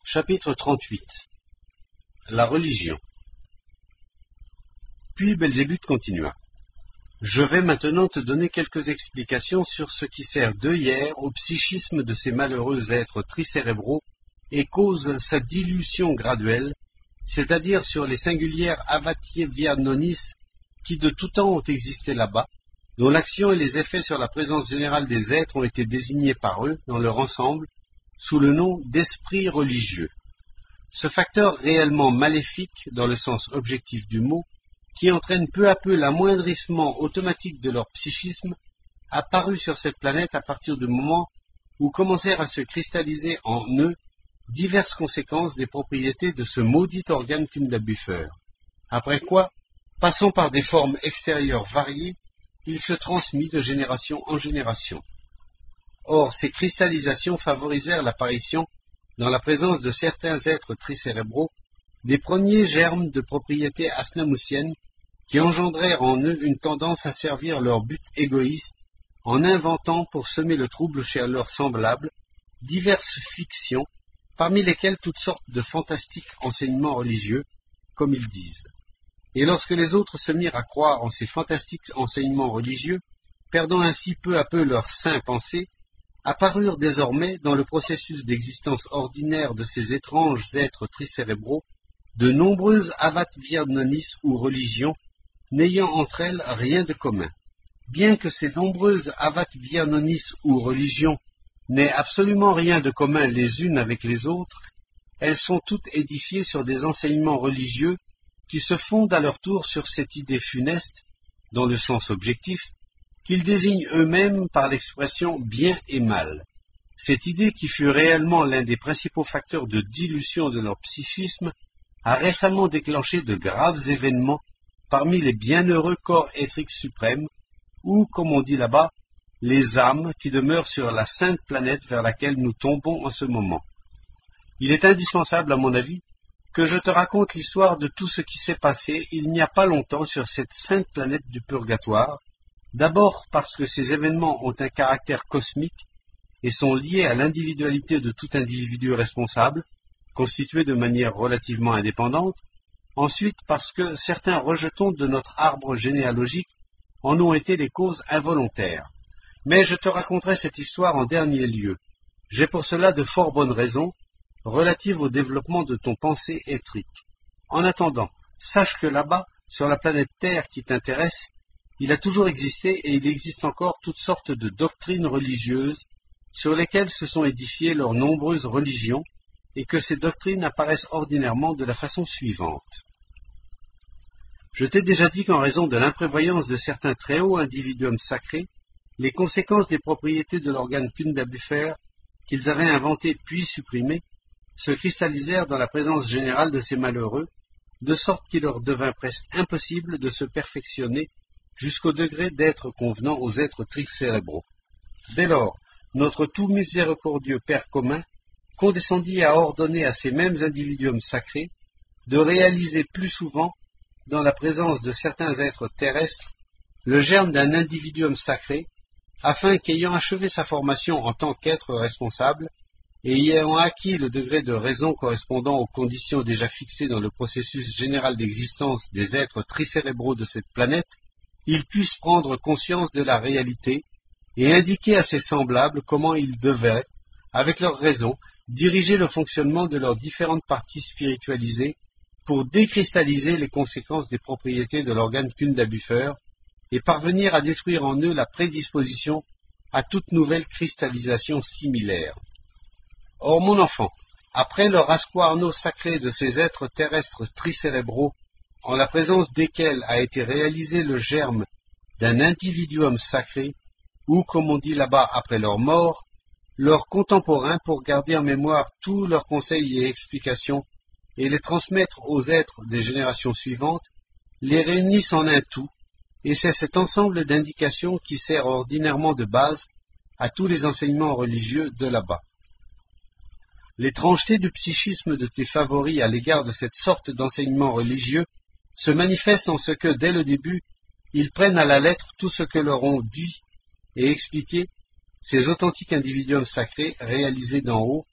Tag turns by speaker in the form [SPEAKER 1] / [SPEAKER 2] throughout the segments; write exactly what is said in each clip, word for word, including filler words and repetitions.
[SPEAKER 1] Chapitre trente-huit. La religion. Puis Belzébuth continua. Je vais maintenant te donner quelques explications sur ce qui sert d'œillère au psychisme de ces malheureux êtres tricérébraux et cause sa dilution graduelle, c'est-à-dire sur les singulières Avatievianonis qui de tout temps ont existé là-bas, dont l'action et les effets sur la présence générale des êtres ont été désignés par eux, dans leur ensemble, sous le nom d'esprit religieux. Ce facteur réellement maléfique, dans le sens objectif du mot, qui entraîne peu à peu l'amoindrissement automatique de leur psychisme, apparut sur cette planète à partir du moment où commencèrent à se cristalliser en eux diverses conséquences des propriétés de ce maudit organe Kundabuffer. Après quoi, passant par des formes extérieures variées, il se transmit de génération en génération. Or, ces cristallisations favorisèrent l'apparition, dans la présence de certains êtres tricérébraux, des premiers germes de propriétés asnamousiennes qui engendrèrent en eux une tendance à servir leur but égoïste en inventant pour semer le trouble chez leurs semblables diverses fictions, parmi lesquelles toutes sortes de fantastiques enseignements religieux, comme ils disent. Et lorsque les autres se mirent à croire en ces fantastiques enseignements religieux, perdant ainsi peu à peu leur saint pensée, apparurent désormais, dans le processus d'existence ordinaire de ces étranges êtres tricérébraux, de nombreuses avatvianonis ou religions, n'ayant entre elles rien de commun. Bien que ces nombreuses avatvianonis ou religions n'aient absolument rien de commun les unes avec les autres, elles sont toutes édifiées sur des enseignements religieux qui se fondent à leur tour sur cette idée funeste, dans le sens objectif, qu'ils désignent eux-mêmes par l'expression bien et mal. Cette idée, qui fut réellement l'un des principaux facteurs de dilution de leur psychisme, a récemment déclenché de graves événements parmi les bienheureux corps éthriques suprêmes, ou, comme on dit là-bas, les âmes qui demeurent sur la sainte planète vers laquelle nous tombons en ce moment. Il est indispensable, à mon avis, que je te raconte l'histoire de tout ce qui s'est passé il n'y a pas longtemps sur cette sainte planète du purgatoire, d'abord parce que ces événements ont un caractère cosmique et sont liés à l'individualité de tout individu responsable, constitué de manière relativement indépendante, ensuite parce que certains rejetons de notre arbre généalogique en ont été les causes involontaires. Mais je te raconterai cette histoire en dernier lieu. J'ai pour cela de fort bonnes raisons, relatives au développement de ton pensée éthrique. En attendant, sache que là-bas, sur la planète Terre qui t'intéresse, il a toujours existé et il existe encore toutes sortes de doctrines religieuses sur lesquelles se sont édifiées leurs nombreuses religions, et que ces doctrines apparaissent ordinairement de la façon suivante. Je t'ai déjà dit qu'en raison de l'imprévoyance de certains très hauts individuums sacrés, les conséquences des propriétés de l'organe Kundabuffer, qu'ils avaient inventé puis supprimé, se cristallisèrent dans la présence générale de ces malheureux, de sorte qu'il leur devint presque impossible de se perfectionner jusqu'au degré d'être convenant aux êtres tricérébraux. Dès lors, notre tout miséricordieux Père commun condescendit à ordonner à ces mêmes individuums sacrés de réaliser plus souvent, dans la présence de certains êtres terrestres, le germe d'un individuum sacré, afin qu'ayant achevé sa formation en tant qu'être responsable, et ayant acquis le degré de raison correspondant aux conditions déjà fixées dans le processus général d'existence des êtres tricérébraux de cette planète, ils puissent prendre conscience de la réalité et indiquer à ses semblables comment ils devaient, avec leur raison, diriger le fonctionnement de leurs différentes parties spiritualisées pour décristalliser les conséquences des propriétés de l'organe Kundabuffer et parvenir à détruire en eux la prédisposition à toute nouvelle cristallisation similaire. Or, mon enfant, après le rasquarno sacré de ces êtres terrestres tricérébraux, en la présence desquels a été réalisé le germe d'un individuum sacré, ou, comme on dit là-bas après leur mort, leurs contemporains, pour garder en mémoire tous leurs conseils et explications et les transmettre aux êtres des générations suivantes, les réunissent en un tout, et c'est cet ensemble d'indications qui sert ordinairement de base à tous les enseignements religieux de là-bas. L'étrangeté du psychisme de tes favoris à l'égard de cette sorte d'enseignement religieux se manifeste en ce que, dès le début, ils prennent à la lettre tout ce que leur ont dit et expliqué ces authentiques individuums sacrés réalisés d'en haut,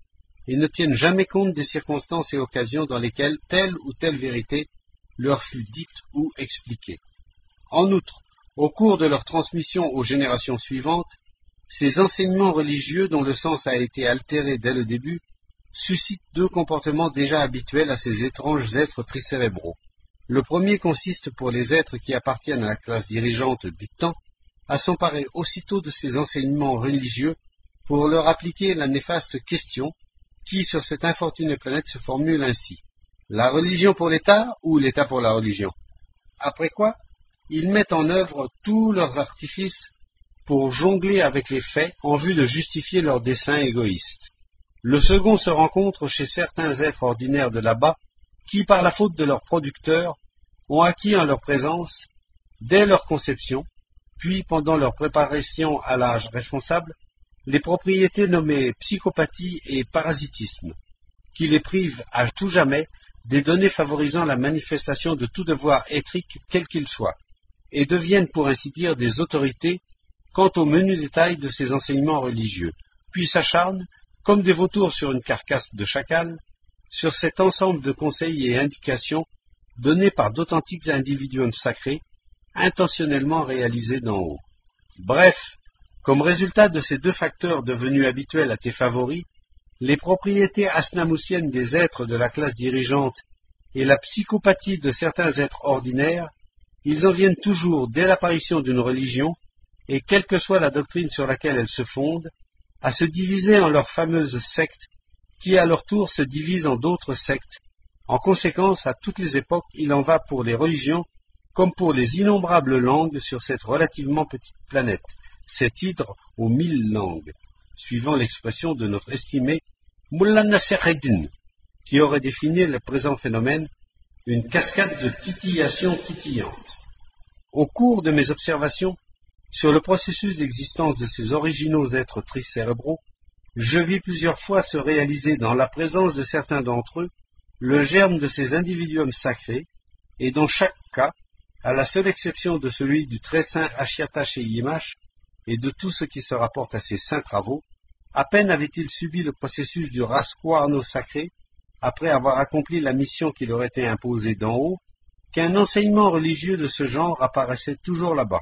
[SPEAKER 1] et ne tiennent jamais compte des circonstances et occasions dans lesquelles telle ou telle vérité leur fut dite ou expliquée. En outre, au cours de leur transmission aux générations suivantes, ces enseignements religieux dont le sens a été altéré dès le début suscitent deux comportements déjà habituels à ces étranges êtres tricérébraux. Le premier consiste pour les êtres qui appartiennent à la classe dirigeante du temps à s'emparer aussitôt de ces enseignements religieux pour leur appliquer la néfaste question qui, sur cette infortunée planète, se formule ainsi: la religion pour l'État ou l'État pour la religion? Après quoi, ils mettent en œuvre tous leurs artifices pour jongler avec les faits en vue de justifier leurs desseins égoïstes. Le second se rencontre chez certains êtres ordinaires de là-bas qui, par la faute de leurs producteurs, ont acquis en leur présence, dès leur conception, puis pendant leur préparation à l'âge responsable, les propriétés nommées psychopathie et parasitisme, qui les privent à tout jamais des données favorisant la manifestation de tout devoir éthique quel qu'il soit, et deviennent pour ainsi dire des autorités quant au menu détail de ces enseignements religieux, puis s'acharnent, comme des vautours sur une carcasse de chacal, sur cet ensemble de conseils et indications donnés par d'authentiques individuums sacrés, intentionnellement réalisés d'en haut. Bref, comme résultat de ces deux facteurs devenus habituels à tes favoris, les propriétés asnamousiennes des êtres de la classe dirigeante et la psychopathie de certains êtres ordinaires, ils en viennent toujours, dès l'apparition d'une religion, et quelle que soit la doctrine sur laquelle elle se fonde, à se diviser en leurs fameuses sectes, qui à leur tour se divisent en d'autres sectes. En conséquence, à toutes les époques, il en va pour les religions comme pour les innombrables langues sur cette relativement petite planète, cette hydre aux mille langues, suivant l'expression de notre estimé Mullah Nasser Eddin, qui aurait défini le présent phénomène, une cascade de titillations titillantes. Au cours de mes observations sur le processus d'existence de ces originaux êtres tricérébraux, je vis plusieurs fois se réaliser dans la présence de certains d'entre eux le germe de ces individuums sacrés, et dans chaque cas, à la seule exception de celui du très saint Achiata Sheyimash et de tout ce qui se rapporte à ses saints travaux, à peine avait-il subi le processus du rasquarno sacré, après avoir accompli la mission qui leur était imposée d'en haut, qu'un enseignement religieux de ce genre apparaissait toujours là-bas.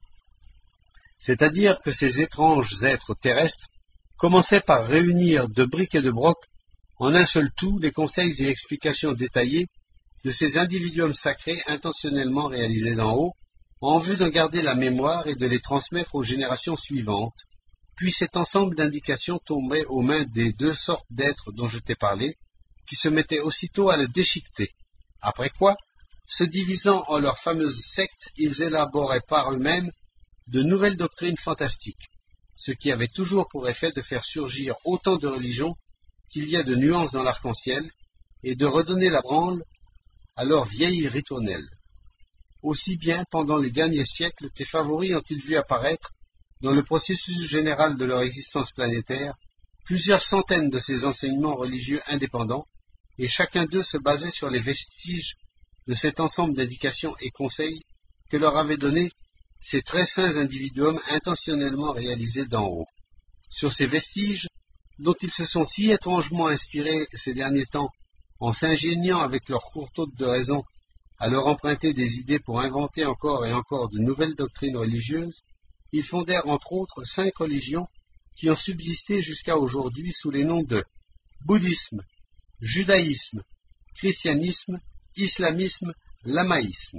[SPEAKER 1] C'est-à-dire que ces étranges êtres terrestres commençaient par réunir de briques et de broc en un seul tout les conseils et explications détaillés de ces individuums sacrés intentionnellement réalisés d'en haut, en vue d'en garder la mémoire et de les transmettre aux générations suivantes, puis cet ensemble d'indications tomberait aux mains des deux sortes d'êtres dont je t'ai parlé, qui se mettaient aussitôt à le déchiqueter, après quoi, se divisant en leurs fameuses sectes, ils élaboraient par eux-mêmes de nouvelles doctrines fantastiques, ce qui avait toujours pour effet de faire surgir autant de religions qu'il y a de nuances dans l'arc-en-ciel, et de redonner la branle à leur vieille ritournelle. Aussi bien, pendant les derniers siècles, tes favoris ont-ils vu apparaître, dans le processus général de leur existence planétaire, plusieurs centaines de ces enseignements religieux indépendants, et chacun d'eux se basait sur les vestiges de cet ensemble d'indications et conseils que leur avaient donnés ces très saints individuums intentionnellement réalisés d'en haut. Sur ces vestiges, dont ils se sont si étrangement inspirés ces derniers temps, en s'ingéniant avec leur courte hôte de raison à leur emprunter des idées pour inventer encore et encore de nouvelles doctrines religieuses, ils fondèrent entre autres cinq religions qui ont subsisté jusqu'à aujourd'hui sous les noms de bouddhisme, judaïsme, christianisme, islamisme, lamaïsme.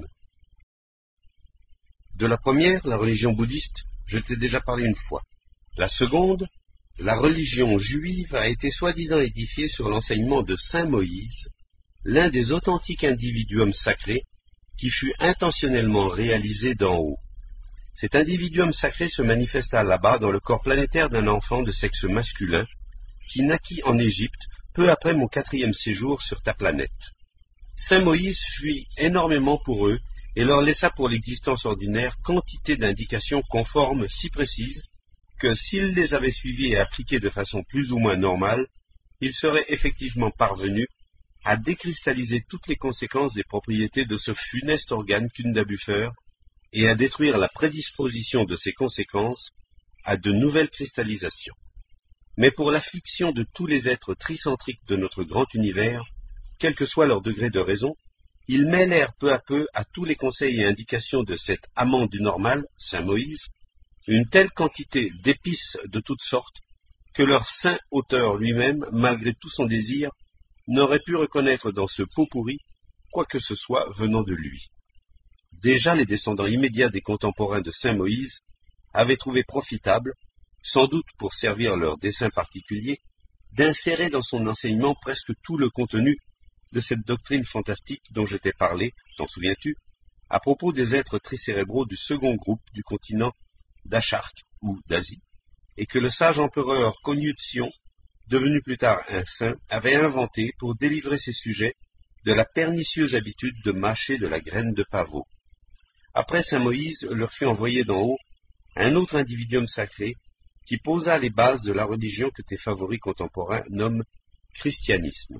[SPEAKER 1] De la première, la religion bouddhiste, je t'ai déjà parlé une fois. La seconde, la religion juive, a été soi-disant édifiée sur l'enseignement de saint Moïse, l'un des authentiques individuums sacrés qui fut intentionnellement réalisé d'en haut. Cet individuum sacré se manifesta là-bas dans le corps planétaire d'un enfant de sexe masculin qui naquit en Égypte peu après mon quatrième séjour sur ta planète. Saint Moïse fit énormément pour eux et leur laissa pour l'existence ordinaire quantité d'indications conformes si précises que s'ils les avaient suivies et appliquées de façon plus ou moins normale, ils seraient effectivement parvenus à décristalliser toutes les conséquences des propriétés de ce funeste organe Kunda Buffer et à détruire la prédisposition de ces conséquences à de nouvelles cristallisations. mais pour l'affliction de tous les êtres tricentriques de notre grand univers, quel que soit leur degré de raison, ils mêlèrent peu à peu à tous les conseils et indications de cet amant du normal, saint Moïse, une telle quantité d'épices de toutes sortes, que leur saint auteur lui-même, malgré tout son désir, n'aurait pu reconnaître dans ce pot pourri quoi que ce soit venant de lui. Déjà les descendants immédiats des contemporains de saint Moïse avaient trouvé profitable, sans doute pour servir leur dessein particulier, d'insérer dans son enseignement presque tout le contenu de cette doctrine fantastique dont je t'ai parlé, t'en souviens-tu, à propos des êtres tricérébraux du second groupe du continent d'Acharque ou d'Asie, et que le sage empereur Confucius, devenu plus tard un saint, avait inventé pour délivrer ses sujets de la pernicieuse habitude de mâcher de la graine de pavot. Après saint Moïse leur fut envoyé d'en haut un autre individuum sacré qui posa les bases de la religion que tes favoris contemporains nomment christianisme.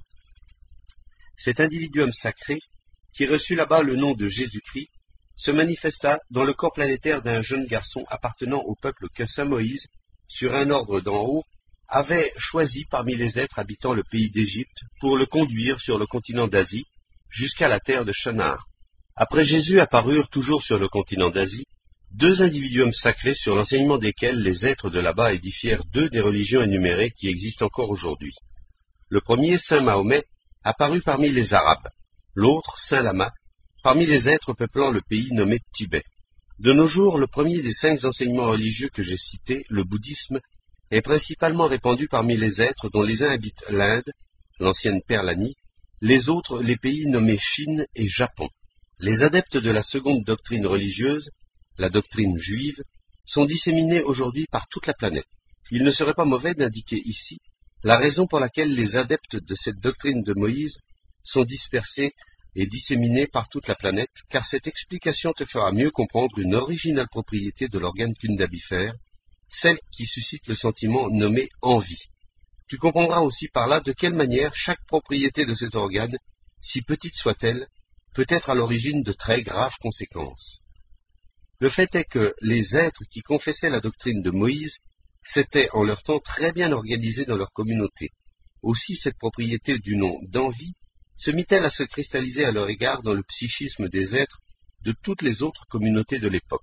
[SPEAKER 1] Cet individuum sacré, qui reçut là-bas le nom de Jésus-Christ, se manifesta dans le corps planétaire d'un jeune garçon appartenant au peuple que saint Moïse, sur un ordre d'en haut, avait choisi parmi les êtres habitant le pays d'Égypte pour le conduire sur le continent d'Asie jusqu'à la terre de Shinar. Après Jésus apparurent toujours sur le continent d'Asie deux individuums sacrés sur l'enseignement desquels les êtres de là-bas édifièrent deux des religions énumérées qui existent encore aujourd'hui. Le premier, saint Mahomet, apparut parmi les Arabes, l'autre, saint Lama, parmi les êtres peuplant le pays nommé Tibet. De nos jours, le premier des cinq enseignements religieux que j'ai cités, le bouddhisme, est principalement répandu parmi les êtres dont les uns habitent l'Inde, l'ancienne Perlanie, les autres les pays nommés Chine et Japon. Les adeptes de la seconde doctrine religieuse, la doctrine juive, sont disséminés aujourd'hui par toute la planète. Il ne serait pas mauvais d'indiquer ici la raison pour laquelle les adeptes de cette doctrine de Moïse sont dispersés et disséminés par toute la planète, car cette explication te fera mieux comprendre une originale propriété de l'organe cundabifère, celle qui suscite le sentiment nommé envie. Tu comprendras aussi par là de quelle manière chaque propriété de cet organe, si petite soit-elle, peut être à l'origine de très graves conséquences. Le fait est que les êtres qui confessaient la doctrine de Moïse s'étaient en leur temps très bien organisés dans leur communauté. Aussi cette propriété du nom d'envie se mit-elle à se cristalliser à leur égard dans le psychisme des êtres de toutes les autres communautés de l'époque.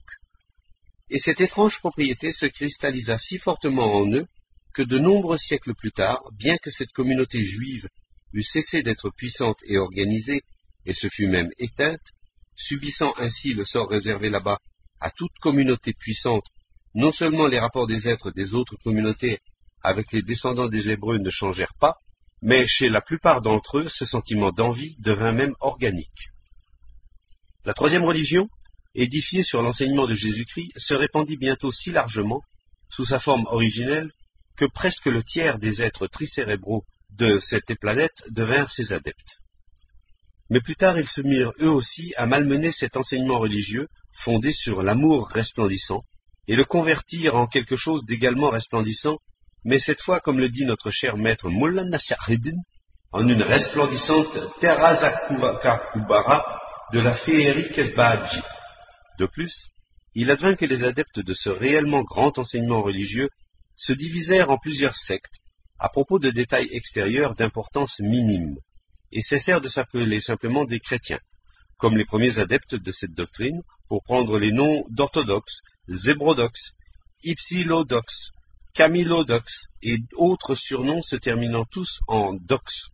[SPEAKER 1] Et cette étrange propriété se cristallisa si fortement en eux que de nombreux siècles plus tard, bien que cette communauté juive eût cessé d'être puissante et organisée, et se fût même éteinte, subissant ainsi le sort réservé là-bas à toute communauté puissante, non seulement les rapports des êtres des autres communautés avec les descendants des Hébreux ne changèrent pas, mais chez la plupart d'entre eux, ce sentiment d'envie devint même organique. La troisième religion, édifiée sur l'enseignement de Jésus-Christ, se répandit bientôt si largement, sous sa forme originelle, que presque le tiers des êtres tricérébraux de cette planète devinrent ses adeptes. Mais plus tard, ils se mirent eux aussi à malmener cet enseignement religieux, fondé sur l'amour resplendissant, et le convertirent en quelque chose d'également resplendissant, mais cette fois, comme le dit notre cher maître Mullah Nasruddin, en une resplendissante Terazakubara de la féerie Kesbaadji. De plus, il advint que les adeptes de ce réellement grand enseignement religieux se divisèrent en plusieurs sectes, à propos de détails extérieurs d'importance minime, et cessèrent de s'appeler simplement des chrétiens, comme les premiers adeptes de cette doctrine, pour prendre les noms d'orthodoxes, zébrodoxes, ipsilodoxes, camilodoxes et autres surnoms se terminant tous en dox.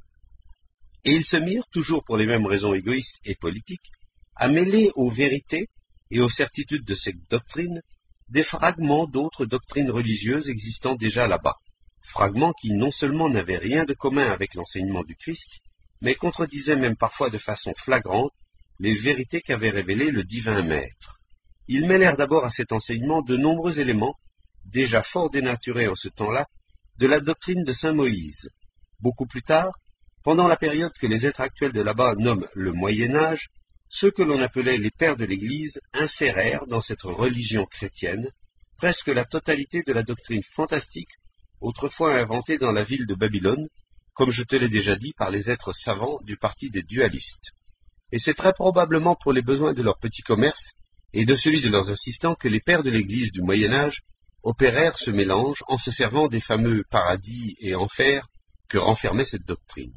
[SPEAKER 1] Et ils se mirent, toujours pour les mêmes raisons égoïstes et politiques, à mêler aux vérités et aux certitudes de cette doctrine des fragments d'autres doctrines religieuses existant déjà là-bas, fragments qui non seulement n'avaient rien de commun avec l'enseignement du Christ, mais contredisaient même parfois de façon flagrante les vérités qu'avait révélées le divin Maître. Ils mêlèrent d'abord à cet enseignement de nombreux éléments, déjà fort dénaturés en ce temps-là, de la doctrine de saint Moïse. Beaucoup plus tard, pendant la période que les êtres actuels de là-bas nomment le Moyen-Âge, ceux que l'on appelait les pères de l'Église insérèrent dans cette religion chrétienne presque la totalité de la doctrine fantastique autrefois inventée dans la ville de Babylone, comme je te l'ai déjà dit, par les êtres savants du parti des dualistes. Et c'est très probablement pour les besoins de leur petit commerce et de celui de leurs assistants que les pères de l'Église du Moyen-Âge opérèrent ce mélange en se servant des fameux paradis et enfers que renfermait cette doctrine.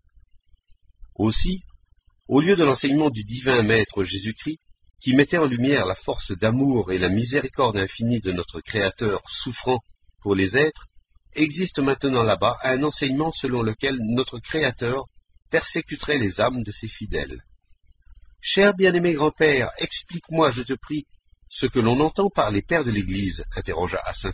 [SPEAKER 1] Aussi, au lieu de l'enseignement du divin Maître Jésus-Christ, qui mettait en lumière la force d'amour et la miséricorde infinie de notre Créateur souffrant pour les êtres, existe maintenant là-bas un enseignement selon lequel notre Créateur persécuterait les âmes de ses fidèles. Cher bien-aimé grand-père, explique-moi, je te prie, ce que l'on entend par les pères de l'Église, interrogea Assin.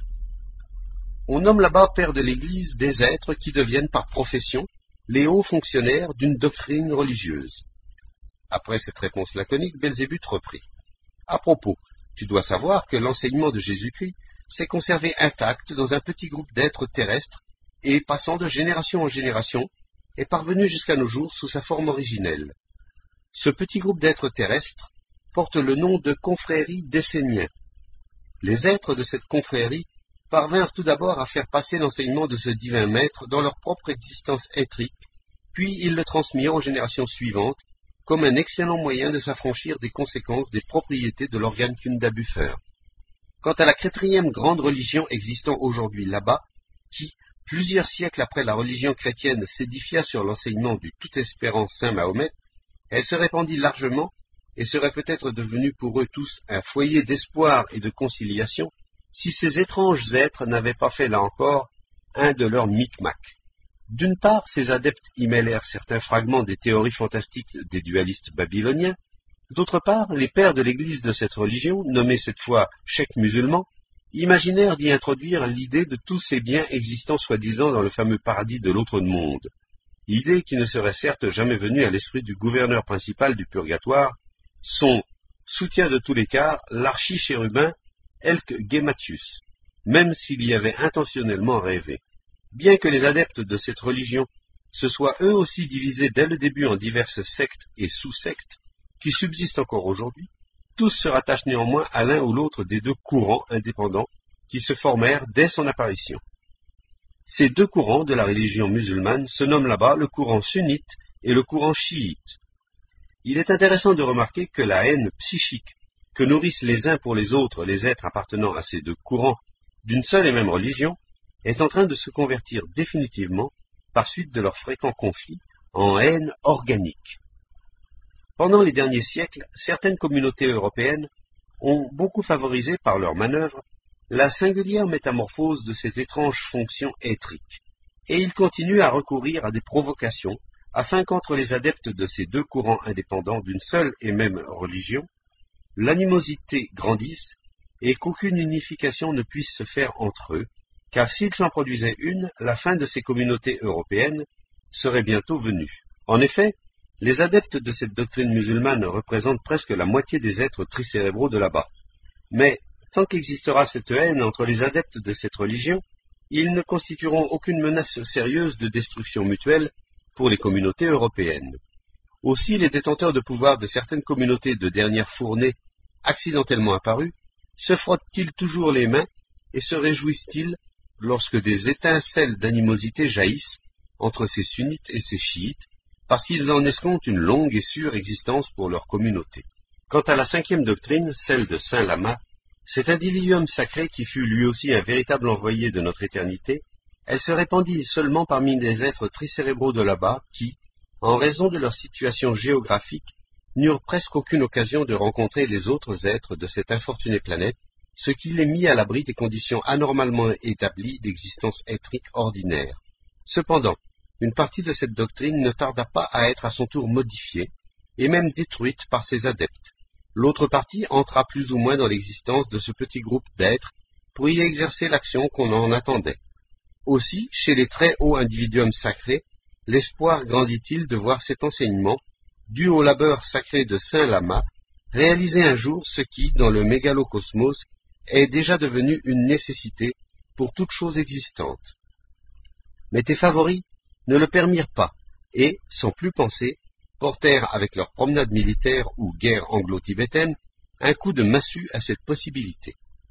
[SPEAKER 1] On nomme là-bas pères de l'Église des êtres qui deviennent par profession les hauts fonctionnaires d'une doctrine religieuse. Après cette réponse laconique, Belzébuth reprit. À propos, tu dois savoir que l'enseignement de Jésus-Christ s'est conservé intact dans un petit groupe d'êtres terrestres et, passant de génération en génération, est parvenu jusqu'à nos jours sous sa forme originelle. Ce petit groupe d'êtres terrestres porte le nom de confrérie d'Esséniens. Les êtres de cette confrérie parvinrent tout d'abord à faire passer l'enseignement de ce divin maître dans leur propre existence éthrique, puis ils le transmirent aux générations suivantes comme un excellent moyen de s'affranchir des conséquences des propriétés de l'organe Kunda-Buffer. Quant à la quatrième grande religion existant aujourd'hui là-bas, qui, plusieurs siècles après la religion chrétienne, s'édifia sur l'enseignement du tout-espérant Saint Mahomet, elle se répandit largement et serait peut-être devenue pour eux tous un foyer d'espoir et de conciliation si ces étranges êtres n'avaient pas fait là encore un de leurs micmacs. D'une part, ces adeptes y mêlèrent certains fragments des théories fantastiques des dualistes babyloniens. D'autre part, les pères de l'église de cette religion, nommés cette fois cheikhs musulmans, imaginèrent d'y introduire l'idée de tous ces biens existants soi-disant dans le fameux paradis de l'autre monde, idée qui ne serait certes jamais venue à l'esprit du gouverneur principal du purgatoire, son soutien de tous les cas, l'archichérubin Elk Gematius, même s'il y avait intentionnellement rêvé. Bien que les adeptes de cette religion se soient eux aussi divisés dès le début en diverses sectes et sous-sectes, qui subsistent encore aujourd'hui, tous se rattachent néanmoins à l'un ou l'autre des deux courants indépendants qui se formèrent dès son apparition. Ces deux courants de la religion musulmane se nomment là-bas le courant sunnite et le courant chiite. Il est intéressant de remarquer que la haine psychique que nourrissent les uns pour les autres les êtres appartenant à ces deux courants d'une seule et même religion est en train de se convertir définitivement, par suite de leurs fréquents conflits, en haine organique. Pendant les derniers siècles, certaines communautés européennes ont beaucoup favorisé par leurs manœuvres la singulière métamorphose de cette étrange fonction éthrique, et ils continuent à recourir à des provocations afin qu'entre les adeptes de ces deux courants indépendants d'une seule et même religion, l'animosité grandisse et qu'aucune unification ne puisse se faire entre eux, car s'il s'en produisait une, la fin de ces communautés européennes serait bientôt venue. En effet, les adeptes de cette doctrine musulmane représentent presque la moitié des êtres tricérébraux de là-bas. Mais, tant qu'existera cette haine entre les adeptes de cette religion, ils ne constitueront aucune menace sérieuse de destruction mutuelle pour les communautés européennes. Aussi, les détenteurs de pouvoir de certaines communautés de dernière fournée, accidentellement apparues, se frottent-ils toujours les mains et se réjouissent-ils lorsque des étincelles d'animosité jaillissent entre ces sunnites et ces chiites, parce qu'ils en escomptent une longue et sûre existence pour leur communauté. Quant à la cinquième doctrine, celle de Saint Lama, cet individuum sacré qui fut lui aussi un véritable envoyé de notre éternité, elle se répandit seulement parmi les êtres tricérébraux de là-bas qui, en raison de leur situation géographique, n'eurent presque aucune occasion de rencontrer les autres êtres de cette infortunée planète, ce qui les mit à l'abri des conditions anormalement établies d'existence éthrique ordinaire. Cependant, une partie de cette doctrine ne tarda pas à être à son tour modifiée, et même détruite par ses adeptes. L'autre partie entra plus ou moins dans l'existence de ce petit groupe d'êtres pour y exercer l'action qu'on en attendait. Aussi, chez les très hauts individuums sacrés, l'espoir grandit-il de voir cet enseignement, dû au labeur sacré de Saint Lama, réaliser un jour ce qui, dans le mégalocosmos, est déjà devenu une nécessité pour toute chose existante. Mais tes favoris ne le permirent pas, et, sans plus penser, portèrent avec leur promenade militaire ou guerre anglo-tibétaine un coup de massue à cette possibilité.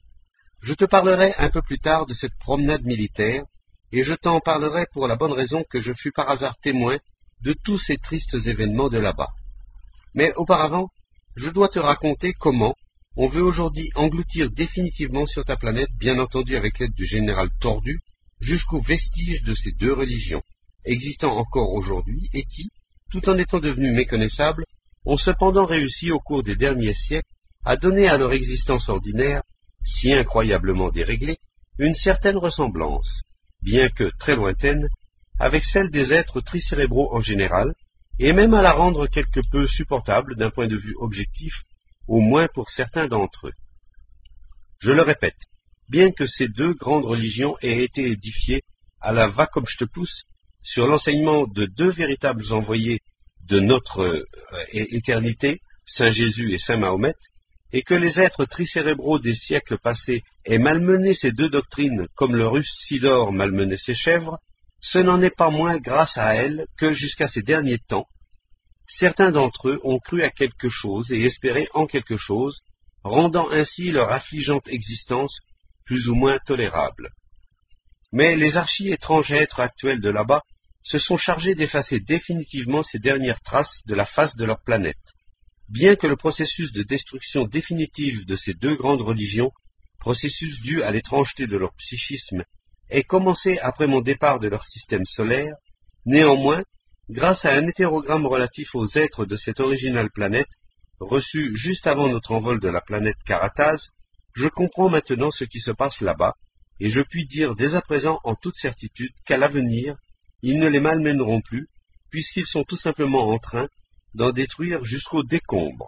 [SPEAKER 1] Je te parlerai un peu plus tard de cette promenade militaire, et je t'en parlerai pour la bonne raison que je fus par hasard témoin de tous ces tristes événements de là-bas. Mais auparavant, je dois te raconter comment, On veut aujourd'hui engloutir définitivement sur ta planète, bien entendu avec l'aide du général Tordu, jusqu'aux vestiges de ces deux religions, existant encore aujourd'hui et qui, tout en étant devenues méconnaissables, ont cependant réussi au cours des derniers siècles à donner à leur existence ordinaire, si incroyablement déréglée, une certaine ressemblance, bien que très lointaine, avec celle des êtres tricérébraux en général, et même à la rendre quelque peu supportable d'un point de vue objectif, au moins pour certains d'entre eux. Je le répète, bien que ces deux grandes religions aient été édifiées à la va comme je te pousse sur l'enseignement de deux véritables envoyés de notre euh, éternité, Saint Jésus et Saint Mahomet, et que les êtres tricérébraux des siècles passés aient malmené ces deux doctrines comme le russe Sidor malmenait ses chèvres, ce n'en est pas moins grâce à elles que, jusqu'à ces derniers temps, certains d'entre eux ont cru à quelque chose et espéré en quelque chose, rendant ainsi leur affligeante existence plus ou moins tolérable. Mais les archi-étranges êtres actuels de là-bas se sont chargés d'effacer définitivement ces dernières traces de la face de leur planète. Bien que le processus de destruction définitive de ces deux grandes religions, processus dû à l'étrangeté de leur psychisme, ait commencé après mon départ de leur système solaire, néanmoins, grâce à un hétérogramme relatif aux êtres de cette originale planète, reçu juste avant notre envol de la planète Karataz, je comprends maintenant ce qui se passe là-bas, et je puis dire dès à présent en toute certitude qu'à l'avenir, ils ne les malmèneront plus, puisqu'ils sont tout simplement en train d'en détruire jusqu'au décombre.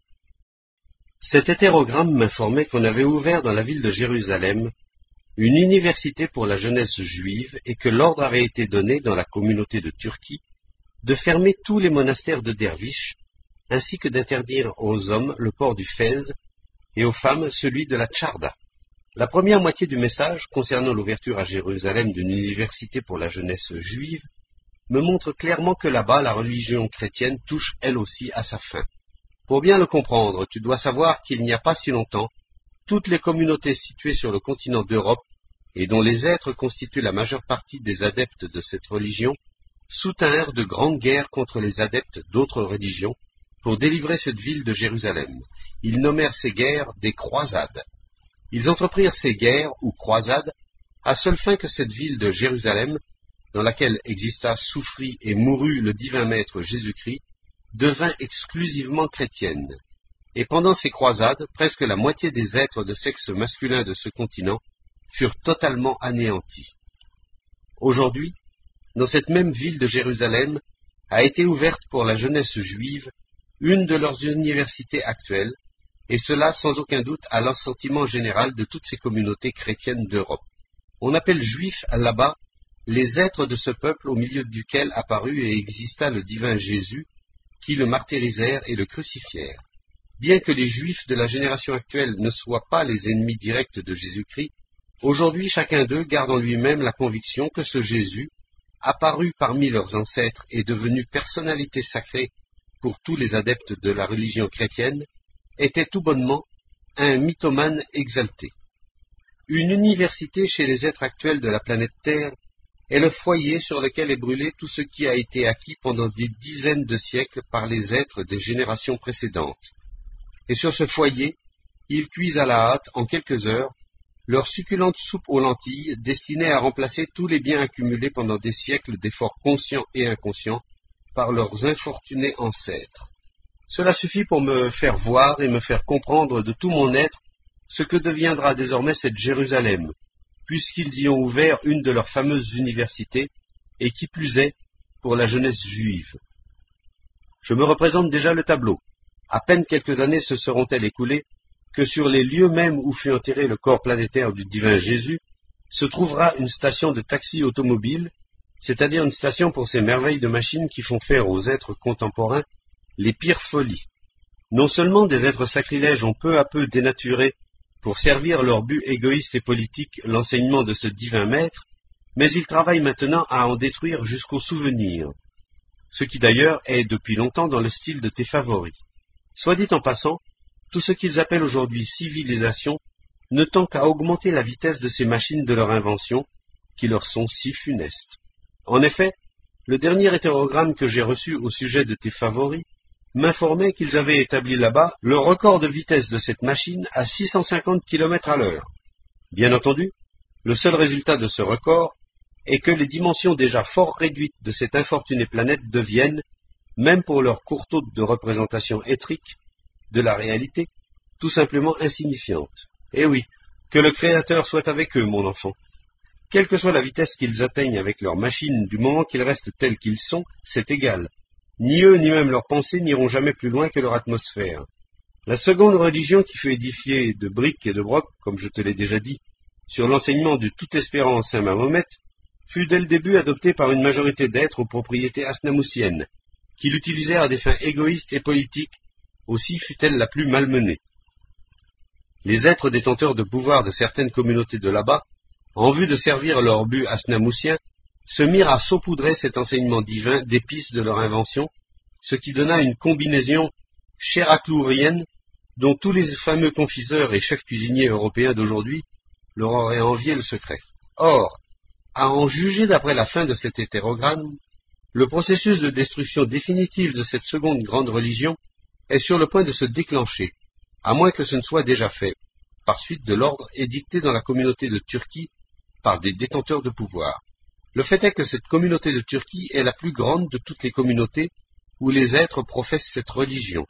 [SPEAKER 1] Cet hétérogramme m'informait qu'on avait ouvert dans la ville de Jérusalem une université pour la jeunesse juive et que l'ordre avait été donné dans la communauté de Turquie de fermer tous les monastères de derviches, ainsi que d'interdire aux hommes le port du fez et aux femmes celui de la tcharda. La première moitié du message concernant l'ouverture à Jérusalem d'une université pour la jeunesse juive me montre clairement que là-bas la religion chrétienne touche elle aussi à sa fin. Pour bien le comprendre, tu dois savoir qu'il n'y a pas si longtemps, toutes les communautés situées sur le continent d'Europe, et dont les êtres constituent la majeure partie des adeptes de cette religion, soutinrent de grandes guerres contre les adeptes d'autres religions pour délivrer cette ville de Jérusalem. Ils nommèrent ces guerres des croisades. Ils entreprirent ces guerres, ou croisades, à seule fin que cette ville de Jérusalem, dans laquelle exista, souffrit et mourut le divin maître Jésus-Christ, devint exclusivement chrétienne. Et pendant ces croisades, presque la moitié des êtres de sexe masculin de ce continent furent totalement anéantis. Aujourd'hui, dans cette même ville de Jérusalem, a été ouverte pour la jeunesse juive une de leurs universités actuelles, et cela sans aucun doute à l'assentiment général de toutes ces communautés chrétiennes d'Europe. On appelle juifs là-bas les êtres de ce peuple au milieu duquel apparut et exista le divin Jésus, qui le martyrisèrent et le crucifièrent. Bien que les juifs de la génération actuelle ne soient pas les ennemis directs de Jésus-Christ, aujourd'hui chacun d'eux garde en lui-même la conviction que ce Jésus, apparu parmi leurs ancêtres et devenu personnalité sacrée pour tous les adeptes de la religion chrétienne, était tout bonnement un mythomane exalté. Une université chez les êtres actuels de la planète Terre est le foyer sur lequel est brûlé tout ce qui a été acquis pendant des dizaines de siècles par les êtres des générations précédentes. Et sur ce foyer, ils cuisent à la hâte, en quelques heures, leur succulente soupe aux lentilles destinée à remplacer tous les biens accumulés pendant des siècles d'efforts conscients et inconscients par leurs infortunés ancêtres. Cela suffit pour me faire voir et me faire comprendre de tout mon être ce que deviendra désormais cette Jérusalem, puisqu'ils y ont ouvert une de leurs fameuses universités, et qui plus est, pour la jeunesse juive. Je me représente déjà le tableau. À peine quelques années se seront-elles écoulées que sur les lieux mêmes où fut enterré le corps planétaire du divin Jésus, se trouvera une station de taxi automobile, c'est-à-dire une station pour ces merveilles de machines qui font faire aux êtres contemporains les pires folies. Non seulement des êtres sacrilèges ont peu à peu dénaturé, pour servir leur but égoïste et politique, l'enseignement de ce divin maître, mais ils travaillent maintenant à en détruire jusqu'au souvenir, ce qui d'ailleurs est depuis longtemps dans le style de tes favoris. Soit dit en passant, tout ce qu'ils appellent aujourd'hui civilisation ne tend qu'à augmenter la vitesse de ces machines de leur invention, qui leur sont si funestes. En effet, le dernier hétérogramme que j'ai reçu au sujet de tes favoris m'informaient qu'ils avaient établi là-bas le record de vitesse de cette machine à six cent cinquante kilomètres à l'heure. Bien entendu, le seul résultat de ce record est que les dimensions déjà fort réduites de cette infortunée planète deviennent, même pour leur courte hôte de représentation étrique de la réalité, tout simplement insignifiantes. Et oui, que le Créateur soit avec eux, mon enfant. Quelle que soit la vitesse qu'ils atteignent avec leurs machines, du moment qu'ils restent tels qu'ils sont, c'est égal. Ni eux, ni même leurs pensées n'iront jamais plus loin que leur atmosphère. La seconde religion qui fut édifiée de briques et de brocs, comme je te l'ai déjà dit, sur l'enseignement du tout-espérant Saint Mahomet, fut dès le début adoptée par une majorité d'êtres aux propriétés asnamousiennes, qui l'utilisèrent à des fins égoïstes et politiques, aussi fut-elle la plus malmenée. Les êtres détenteurs de pouvoir de certaines communautés de là-bas, en vue de servir leur but asnamousien, se mirent à saupoudrer cet enseignement divin d'épices de leur invention, ce qui donna une combinaison chéraclourienne dont tous les fameux confiseurs et chefs cuisiniers européens d'aujourd'hui leur auraient envié le secret. Or, à en juger d'après la fin de cet hétérogramme, le processus de destruction définitive de cette seconde grande religion est sur le point de se déclencher, à moins que ce ne soit déjà fait, par suite de l'ordre édicté dans la communauté de Turquie par des détenteurs de pouvoir. Le fait est que cette communauté de Turquie est la plus grande de toutes les communautés où les êtres professent cette religion.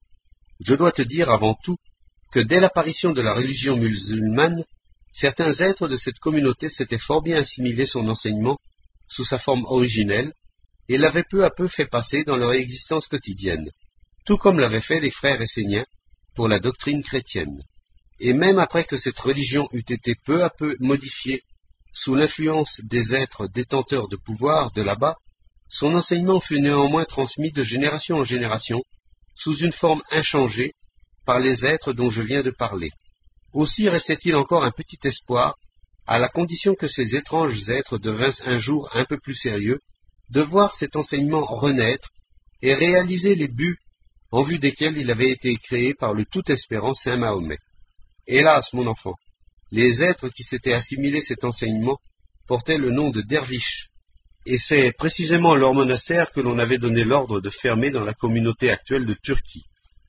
[SPEAKER 1] Je dois te dire avant tout que dès l'apparition de la religion musulmane, certains êtres de cette communauté s'étaient fort bien assimilé son enseignement sous sa forme originelle et l'avaient peu à peu fait passer dans leur existence quotidienne, tout comme l'avaient fait les frères esséniens pour la doctrine chrétienne. Et même après que cette religion eût été peu à peu modifiée sous l'influence des êtres détenteurs de pouvoir de là-bas, son enseignement fut néanmoins transmis de génération en génération, sous une forme inchangée, par les êtres dont je viens de parler. Aussi restait-il encore un petit espoir, à la condition que ces étranges êtres devinssent un jour un peu plus sérieux, de voir cet enseignement renaître et réaliser les buts en vue desquels il avait été créé par le tout-espérant Saint Mahomet. Hélas, mon enfant, les êtres qui s'étaient assimilés cet enseignement portaient le nom de derviches, et c'est précisément leur monastère que l'on avait donné l'ordre de fermer dans la communauté actuelle de Turquie.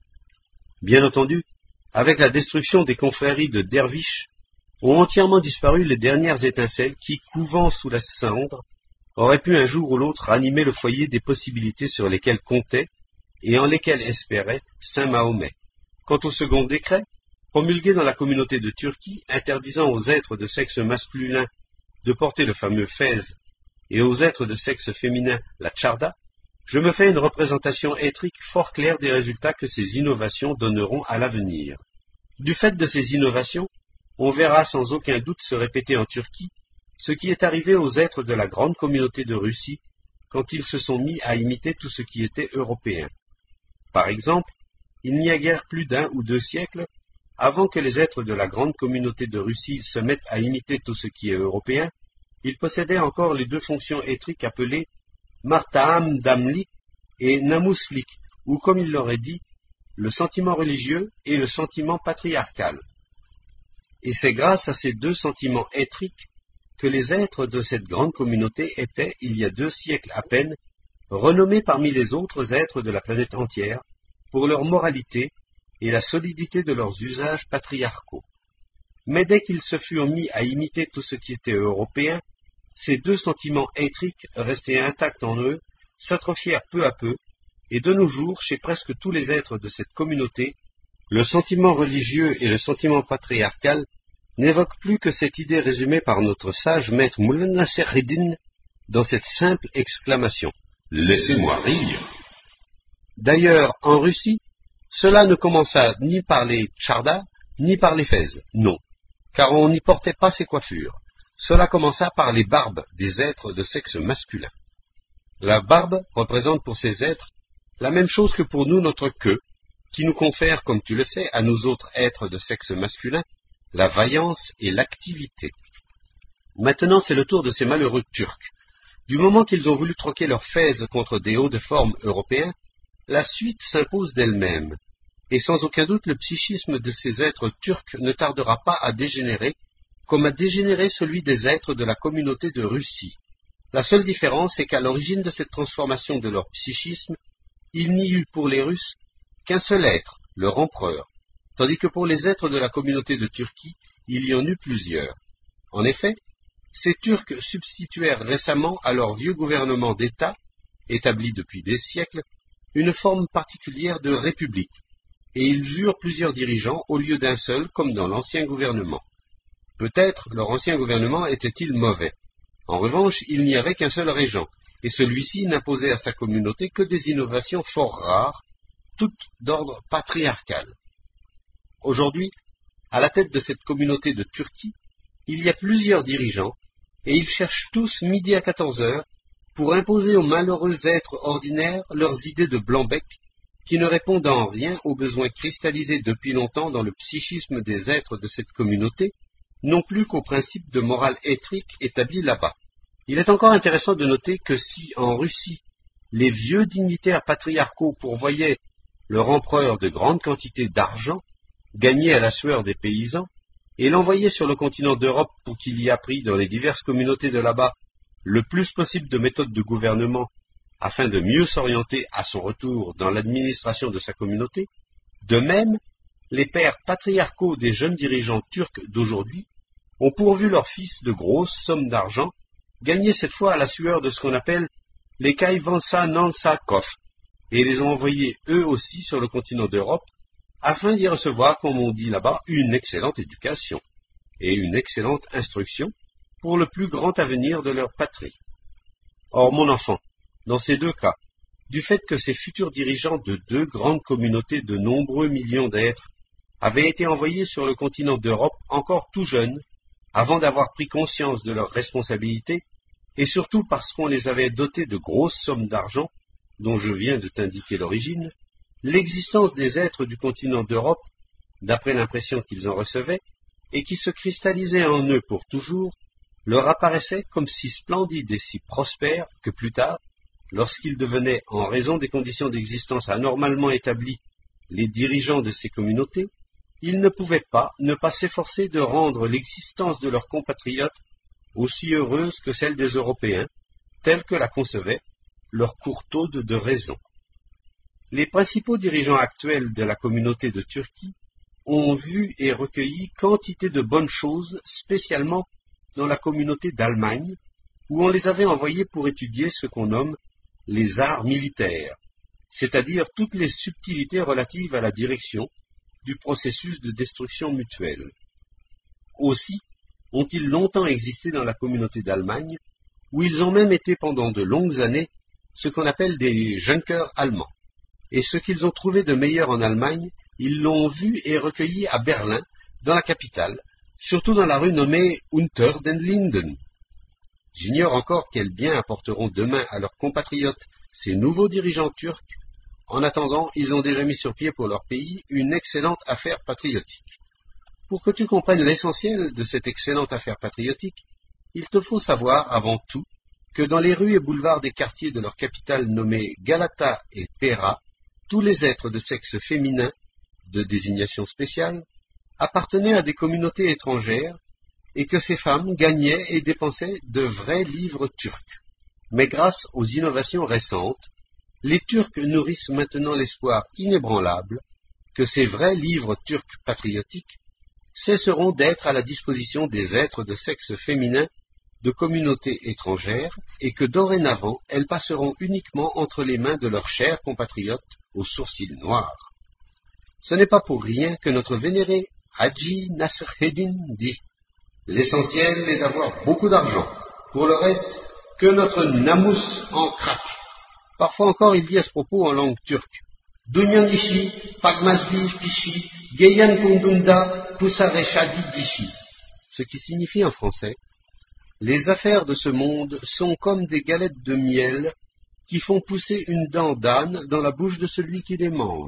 [SPEAKER 1] Bien entendu, avec la destruction des confréries de derviches, ont entièrement disparu les dernières étincelles qui, couvant sous la cendre, auraient pu un jour ou l'autre ranimer le foyer des possibilités sur lesquelles comptait et en lesquelles espérait Saint Mahomet. Quant au second décret, promulgué dans la communauté de Turquie, interdisant aux êtres de sexe masculin de porter le fameux fez et aux êtres de sexe féminin la tcharda, je me fais une représentation étrique fort claire des résultats que ces innovations donneront à l'avenir. Du fait de ces innovations, on verra sans aucun doute se répéter en Turquie ce qui est arrivé aux êtres de la grande communauté de Russie quand ils se sont mis à imiter tout ce qui était européen. Par exemple, il n'y a guère plus d'un ou deux siècles, avant que les êtres de la grande communauté de Russie se mettent à imiter tout ce qui est européen, ils possédaient encore les deux fonctions étriques appelées Martaam Damlik et Namuslik, ou comme il l'aurait dit, le sentiment religieux et le sentiment patriarcal. Et c'est grâce à ces deux sentiments étriques que les êtres de cette grande communauté étaient, il y a deux siècles à peine, renommés parmi les autres êtres de la planète entière pour leur moralité et la solidité de leurs usages patriarcaux. Mais dès qu'ils se furent mis à imiter tout ce qui était européen, ces deux sentiments étriques, restés intacts en eux, s'atrophièrent peu à peu, et de nos jours, chez presque tous les êtres de cette communauté, le sentiment religieux et le sentiment patriarcal n'évoquent plus que cette idée résumée par notre sage maître Moulay Nassereddin dans cette simple exclamation « Laissez-moi rire ». D'ailleurs, en Russie, cela ne commença ni par les tchardas, ni par les fez, non, car on n'y portait pas ces coiffures. Cela commença par les barbes des êtres de sexe masculin. La barbe représente pour ces êtres la même chose que pour nous notre queue, qui nous confère, comme tu le sais, à nous autres êtres de sexe masculin, la vaillance et l'activité. Maintenant, c'est le tour de ces malheureux Turcs. Du moment qu'ils ont voulu troquer leurs fez contre des hauts de forme européens, la suite s'impose d'elle-même, et sans aucun doute le psychisme de ces êtres turcs ne tardera pas à dégénérer, comme a dégénéré celui des êtres de la communauté de Russie. La seule différence est qu'à l'origine de cette transformation de leur psychisme, il n'y eut pour les Russes qu'un seul être, leur empereur, tandis que pour les êtres de la communauté de Turquie, il y en eut plusieurs. En effet, ces Turcs substituèrent récemment à leur vieux gouvernement d'État, établi depuis des siècles, une forme particulière de république, et ils eurent plusieurs dirigeants au lieu d'un seul, comme dans l'ancien gouvernement. Peut-être leur ancien gouvernement était-il mauvais. En revanche, il n'y avait qu'un seul régent, et celui-ci n'imposait à sa communauté que des innovations fort rares, toutes d'ordre patriarcal. Aujourd'hui, à la tête de cette communauté de Turquie, il y a plusieurs dirigeants, et ils cherchent tous midi à quatorze heures pour imposer aux malheureux êtres ordinaires leurs idées de blanc-bec, qui ne répondent en rien aux besoins cristallisés depuis longtemps dans le psychisme des êtres de cette communauté, non plus qu'aux principes de morale éthique établis là-bas. Il est encore intéressant de noter que si, en Russie, les vieux dignitaires patriarcaux pourvoyaient leur empereur de grandes quantités d'argent, gagné à la sueur des paysans, et l'envoyaient sur le continent d'Europe pour qu'il y apprît dans les diverses communautés de là-bas le plus possible de méthodes de gouvernement, afin de mieux s'orienter à son retour dans l'administration de sa communauté, de même, les pères patriarcaux des jeunes dirigeants turcs d'aujourd'hui ont pourvu leurs fils de grosses sommes d'argent, gagnés cette fois à la sueur de ce qu'on appelle les Kayvansa Nansakov, et les ont envoyés eux aussi sur le continent d'Europe, afin d'y recevoir, comme on dit là-bas, une excellente éducation et une excellente instruction pour le plus grand avenir de leur patrie. Or, mon enfant, dans ces deux cas, du fait que ces futurs dirigeants de deux grandes communautés de nombreux millions d'êtres avaient été envoyés sur le continent d'Europe encore tout jeunes, avant d'avoir pris conscience de leurs responsabilités, et surtout parce qu'on les avait dotés de grosses sommes d'argent, dont je viens de t'indiquer l'origine, l'existence des êtres du continent d'Europe, d'après l'impression qu'ils en recevaient, et qui se cristallisait en eux pour toujours, leur apparaissait comme si splendide et si prospère que plus tard, lorsqu'ils devenaient, en raison des conditions d'existence anormalement établies, les dirigeants de ces communautés, ils ne pouvaient pas ne pas s'efforcer de rendre l'existence de leurs compatriotes aussi heureuse que celle des Européens, telle que la concevait leur courtaude de raison. Les principaux dirigeants actuels de la communauté de Turquie ont vu et recueilli quantité de bonnes choses, spécialement dans la communauté d'Allemagne, où on les avait envoyés pour étudier ce qu'on nomme les arts militaires, c'est-à-dire toutes les subtilités relatives à la direction du processus de destruction mutuelle. Aussi ont-ils longtemps existé dans la communauté d'Allemagne, où ils ont même été pendant de longues années ce qu'on appelle des Junkers allemands. Et ce qu'ils ont trouvé de meilleur en Allemagne, ils l'ont vu et recueilli à Berlin, dans la capitale, surtout dans la rue nommée Unter den Linden. J'ignore encore quel bien apporteront demain à leurs compatriotes ces nouveaux dirigeants turcs. En attendant, ils ont déjà mis sur pied pour leur pays une excellente affaire patriotique. Pour que tu comprennes l'essentiel de cette excellente affaire patriotique, il te faut savoir, avant tout, que dans les rues et boulevards des quartiers de leur capitale nommées Galata et Pera, tous les êtres de sexe féminin, de désignation spéciale, appartenaient à des communautés étrangères, et que ces femmes gagnaient et dépensaient de vrais livres turcs. Mais grâce aux innovations récentes, les Turcs nourrissent maintenant l'espoir inébranlable que ces vrais livres turcs patriotiques cesseront d'être à la disposition des êtres de sexe féminin de communautés étrangères et que dorénavant elles passeront uniquement entre les mains de leurs chers compatriotes aux sourcils noirs. Ce n'est pas pour rien que notre vénéré Hadji Nasreddin dit « L'essentiel est d'avoir beaucoup d'argent, pour le reste, que notre namous en craque ». Parfois encore il dit à ce propos en langue turque « Dunyan ishi, pagmasbi pishi, geyan kundunda, pusareshadi dishi », ce qui signifie en français « Les affaires de ce monde sont comme des galettes de miel qui font pousser une dent d'âne dans la bouche de celui qui les mange. »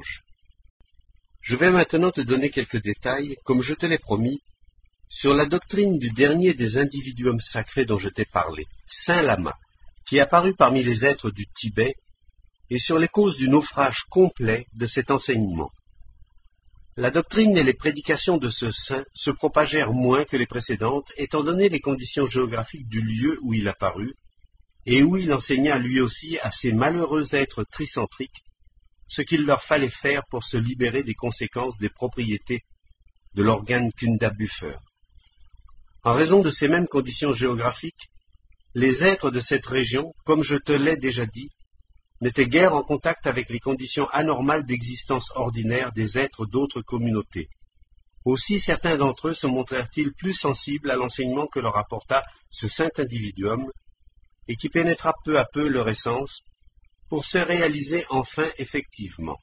[SPEAKER 1] Je vais maintenant te donner quelques détails, comme je te l'ai promis, sur la doctrine du dernier des individuums sacrés dont je t'ai parlé, Saint Lama, qui est apparu parmi les êtres du Tibet, et sur les causes du naufrage complet de cet enseignement. La doctrine et les prédications de ce saint se propagèrent moins que les précédentes, étant donné les conditions géographiques du lieu où il apparut, et où il enseigna lui aussi à ces malheureux êtres tricentriques ce qu'il leur fallait faire pour se libérer des conséquences des propriétés de l'organe Kunda-Buffer. En raison de ces mêmes conditions géographiques, les êtres de cette région, comme je te l'ai déjà dit, n'étaient guère en contact avec les conditions anormales d'existence ordinaire des êtres d'autres communautés. Aussi certains d'entre eux se montrèrent-ils plus sensibles à l'enseignement que leur apporta ce saint individuum, et qui pénétra peu à peu leur essence, pour se réaliser enfin effectivement.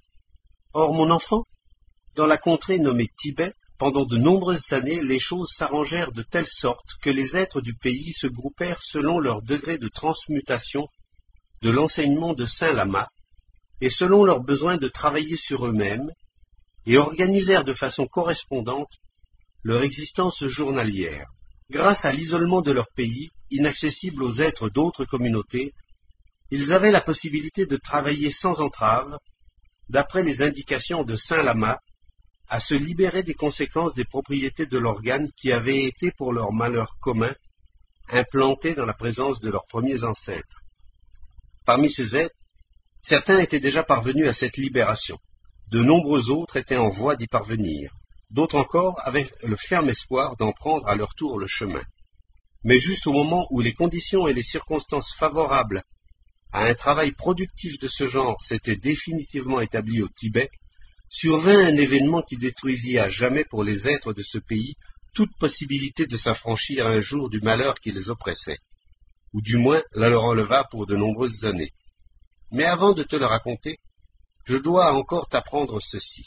[SPEAKER 1] Or, mon enfant, dans la contrée nommée Tibet, pendant de nombreuses années, les choses s'arrangèrent de telle sorte que les êtres du pays se groupèrent selon leur degré de transmutation de l'enseignement de Saint Lama, et selon leur besoin de travailler sur eux-mêmes, et organisèrent de façon correspondante leur existence journalière. Grâce à l'isolement de leur pays, inaccessible aux êtres d'autres communautés, ils avaient la possibilité de travailler sans entrave, d'après les indications de Saint Lama, à se libérer des conséquences des propriétés de l'organe qui avaient été pour leur malheur commun implantés dans la présence de leurs premiers ancêtres. Parmi ces êtres, certains étaient déjà parvenus à cette libération. De nombreux autres étaient en voie d'y parvenir. D'autres encore avaient le ferme espoir d'en prendre à leur tour le chemin. Mais juste au moment où les conditions et les circonstances favorables à un travail productif de ce genre s'étaient définitivement établis au Tibet, survint un événement qui détruisit à jamais pour les êtres de ce pays toute possibilité de s'affranchir un jour du malheur qui les oppressait, ou du moins la leur enleva pour de nombreuses années. Mais avant de te le raconter, je dois encore t'apprendre ceci.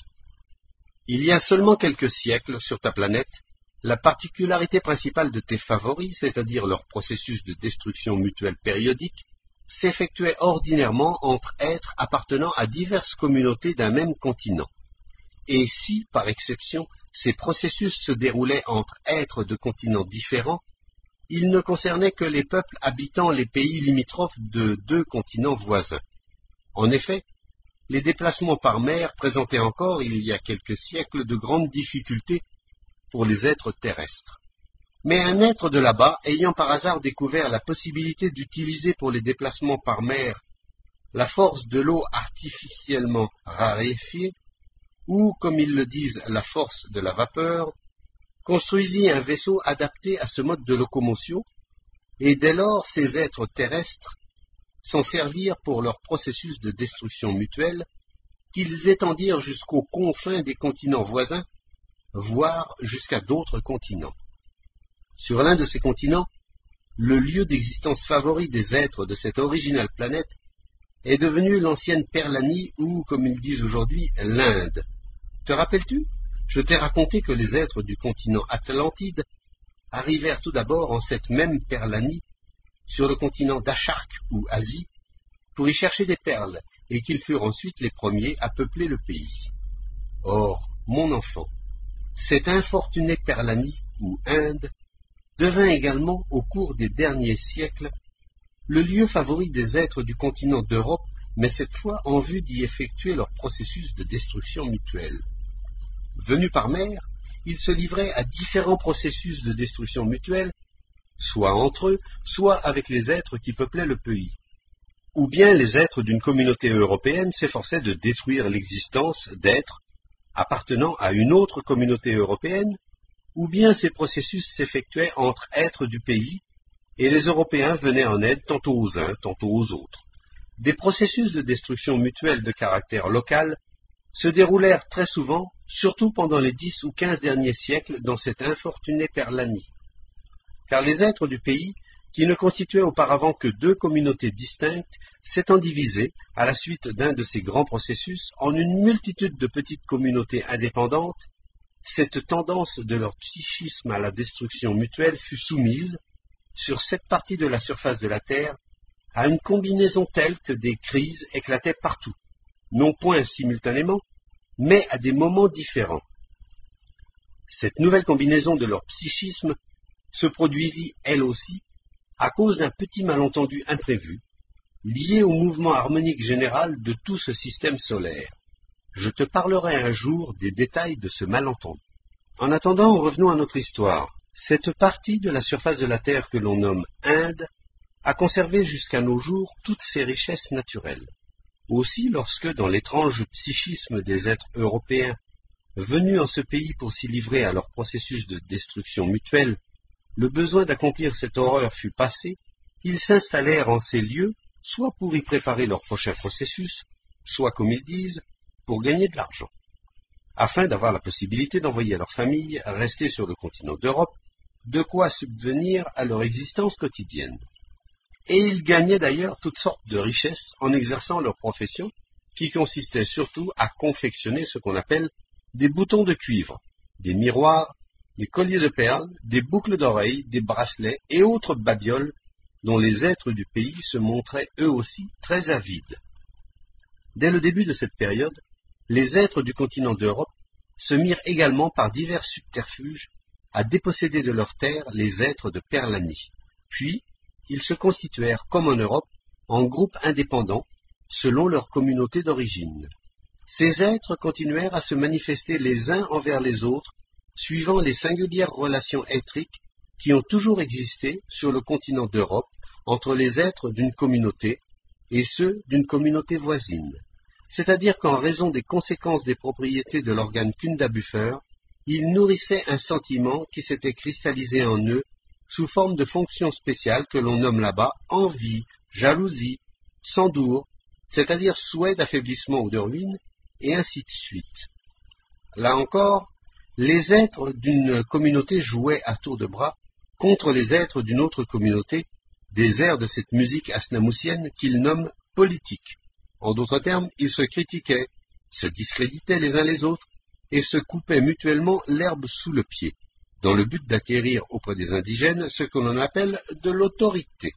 [SPEAKER 1] Il y a seulement quelques siècles sur ta planète, la particularité principale de tes favoris, c'est-à-dire leur processus de destruction mutuelle périodique, s'effectuait ordinairement entre êtres appartenant à diverses communautés d'un même continent. Et si, par exception, ces processus se déroulaient entre êtres de continents différents, ils ne concernaient que les peuples habitant les pays limitrophes de deux continents voisins. En effet, les déplacements par mer présentaient encore, il y a quelques siècles, de grandes difficultés pour les êtres terrestres. Mais un être de là-bas, ayant par hasard découvert la possibilité d'utiliser pour les déplacements par mer la force de l'eau artificiellement raréfiée, ou, comme ils le disent, la force de la vapeur, construisit un vaisseau adapté à ce mode de locomotion, et dès lors ces êtres terrestres s'en servirent pour leur processus de destruction mutuelle, qu'ils étendirent jusqu'aux confins des continents voisins, voire jusqu'à d'autres continents. Sur l'un de ces continents, le lieu d'existence favori des êtres de cette originale planète est devenu l'ancienne Perlanie ou, comme ils disent aujourd'hui, l'Inde. Te rappelles-tu? Je t'ai raconté que les êtres du continent Atlantide arrivèrent tout d'abord en cette même Perlanie, sur le continent d'Achark ou Asie, pour y chercher des perles, et qu'ils furent ensuite les premiers à peupler le pays. Or, mon enfant, cette infortunée Perlanie ou Inde devint également, au cours des derniers siècles, le lieu favori des êtres du continent d'Europe, mais cette fois en vue d'y effectuer leur processus de destruction mutuelle. Venus par mer, ils se livraient à différents processus de destruction mutuelle, soit entre eux, soit avec les êtres qui peuplaient le pays. Ou bien les êtres d'une communauté européenne s'efforçaient de détruire l'existence d'êtres appartenant à une autre communauté européenne, ou bien ces processus s'effectuaient entre êtres du pays, et les Européens venaient en aide tantôt aux uns, tantôt aux autres. Des processus de destruction mutuelle de caractère local se déroulèrent très souvent, surtout pendant les dix ou quinze derniers siècles, dans cette infortunée Perlanie. Car les êtres du pays, qui ne constituaient auparavant que deux communautés distinctes, s'étant divisés, à la suite d'un de ces grands processus, en une multitude de petites communautés indépendantes, cette tendance de leur psychisme à la destruction mutuelle fut soumise, sur cette partie de la surface de la Terre, à une combinaison telle que des crises éclataient partout, non point simultanément, mais à des moments différents. Cette nouvelle combinaison de leur psychisme se produisit, elle aussi, à cause d'un petit malentendu imprévu, lié au mouvement harmonique général de tout ce système solaire. Je te parlerai un jour des détails de ce malentendu. En attendant, revenons à notre histoire. Cette partie de la surface de la Terre que l'on nomme Inde a conservé jusqu'à nos jours toutes ses richesses naturelles. Aussi, lorsque, dans l'étrange psychisme des êtres européens, venus en ce pays pour s'y livrer à leur processus de destruction mutuelle, le besoin d'accomplir cette horreur fut passé, ils s'installèrent en ces lieux, soit pour y préparer leur prochain processus, soit, comme ils disent, pour gagner de l'argent, afin d'avoir la possibilité d'envoyer à leur famille, restée sur le continent d'Europe, de quoi subvenir à leur existence quotidienne. Et ils gagnaient d'ailleurs toutes sortes de richesses en exerçant leur profession, qui consistait surtout à confectionner ce qu'on appelle des boutons de cuivre, des miroirs, des colliers de perles, des boucles d'oreilles, des bracelets et autres babioles dont les êtres du pays se montraient eux aussi très avides. Dès le début de cette période, les êtres du continent d'Europe se mirent également par divers subterfuges à déposséder de leurs terres les êtres de Perlanie. Puis, ils se constituèrent, comme en Europe, en groupes indépendants, selon leur communauté d'origine. Ces êtres continuèrent à se manifester les uns envers les autres, suivant les singulières relations étriques qui ont toujours existé sur le continent d'Europe entre les êtres d'une communauté et ceux d'une communauté voisine. C'est-à-dire qu'en raison des conséquences des propriétés de l'organe Kundabuffer, ils nourrissaient un sentiment qui s'était cristallisé en eux sous forme de fonctions spéciales que l'on nomme là-bas envie, jalousie, sandour, c'est-à-dire souhait d'affaiblissement ou de ruine, et ainsi de suite. Là encore, les êtres d'une communauté jouaient à tour de bras contre les êtres d'une autre communauté des airs de cette musique asnamoussienne qu'ils nomment politique. En d'autres termes, ils se critiquaient, se discréditaient les uns les autres et se coupaient mutuellement l'herbe sous le pied, dans le but d'acquérir auprès des indigènes ce que l'on appelle de l'autorité.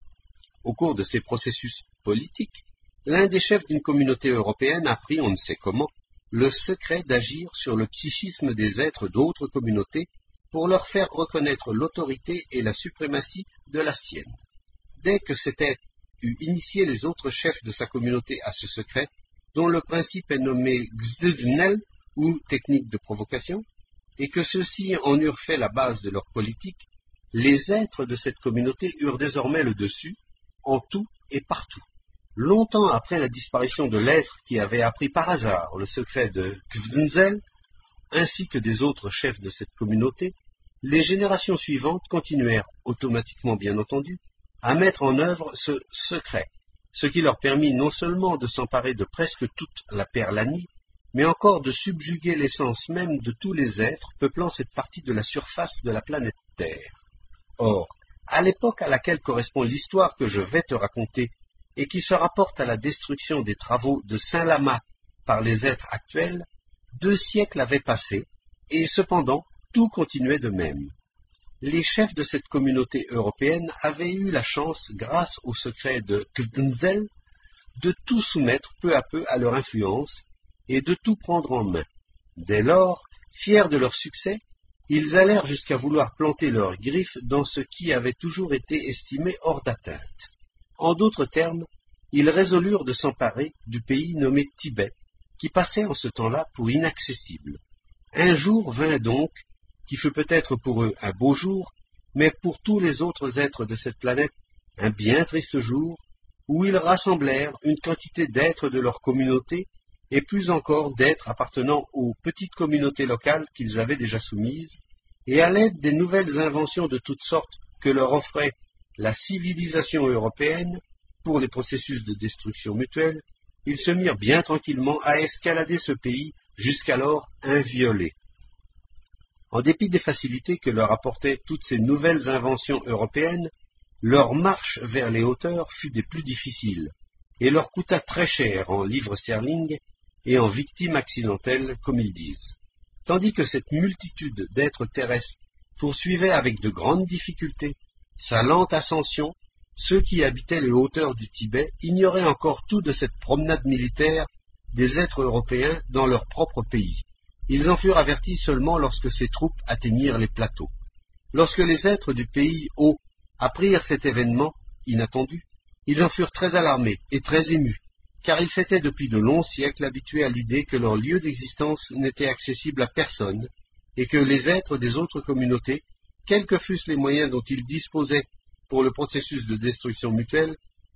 [SPEAKER 1] Au cours de ces processus politiques, l'un des chefs d'une communauté européenne apprit, on ne sait comment, le secret d'agir sur le psychisme des êtres d'autres communautés pour leur faire reconnaître l'autorité et la suprématie de la sienne. Dès que s'étaient eut initié les autres chefs de sa communauté à ce secret, dont le principe est nommé Gzdnel, ou technique de provocation, et que ceux-ci en eurent fait la base de leur politique, les êtres de cette communauté eurent désormais le dessus, en tout et partout. Longtemps après la disparition de l'être qui avait appris par hasard le secret de Gzdnzel, ainsi que des autres chefs de cette communauté, les générations suivantes continuèrent, automatiquement bien entendu, à mettre en œuvre ce secret, ce qui leur permit non seulement de s'emparer de presque toute la Perlanie, mais encore de subjuguer l'essence même de tous les êtres peuplant cette partie de la surface de la planète Terre. Or, à l'époque à laquelle correspond l'histoire que je vais te raconter, et qui se rapporte à la destruction des travaux de Saint-Lama par les êtres actuels, deux siècles avaient passé, et cependant tout continuait de même. Les chefs de cette communauté européenne avaient eu la chance, grâce au secret de Gzdnzel, de tout soumettre peu à peu à leur influence et de tout prendre en main. Dès lors, fiers de leur succès, ils allèrent jusqu'à vouloir planter leurs griffes dans ce qui avait toujours été estimé hors d'atteinte. En d'autres termes, ils résolurent de s'emparer du pays nommé Tibet, qui passait en ce temps-là pour inaccessible. Un jour vint donc, qui fut peut-être pour eux un beau jour, mais pour tous les autres êtres de cette planète un bien triste jour, où ils rassemblèrent une quantité d'êtres de leur communauté, et plus encore d'êtres appartenant aux petites communautés locales qu'ils avaient déjà soumises, et à l'aide des nouvelles inventions de toutes sortes que leur offrait la civilisation européenne pour les processus de destruction mutuelle, ils se mirent bien tranquillement à escalader ce pays jusqu'alors inviolé. En dépit des facilités que leur apportaient toutes ces nouvelles inventions européennes, leur marche vers les hauteurs fut des plus difficiles, et leur coûta très cher en livres sterling et en victimes accidentelles, comme ils disent. Tandis que cette multitude d'êtres terrestres poursuivait avec de grandes difficultés sa lente ascension, ceux qui habitaient les hauteurs du Tibet ignoraient encore tout de cette promenade militaire des êtres européens dans leur propre pays. Ils en furent avertis seulement lorsque ces troupes atteignirent les plateaux. Lorsque les êtres du pays haut apprirent cet événement inattendu, ils en furent très alarmés et très émus, car ils s'étaient depuis de longs siècles habitués à l'idée que leur lieu d'existence n'était accessible à personne, et que les êtres des autres communautés, quels que fussent les moyens dont ils disposaient pour le processus de destruction mutuelle,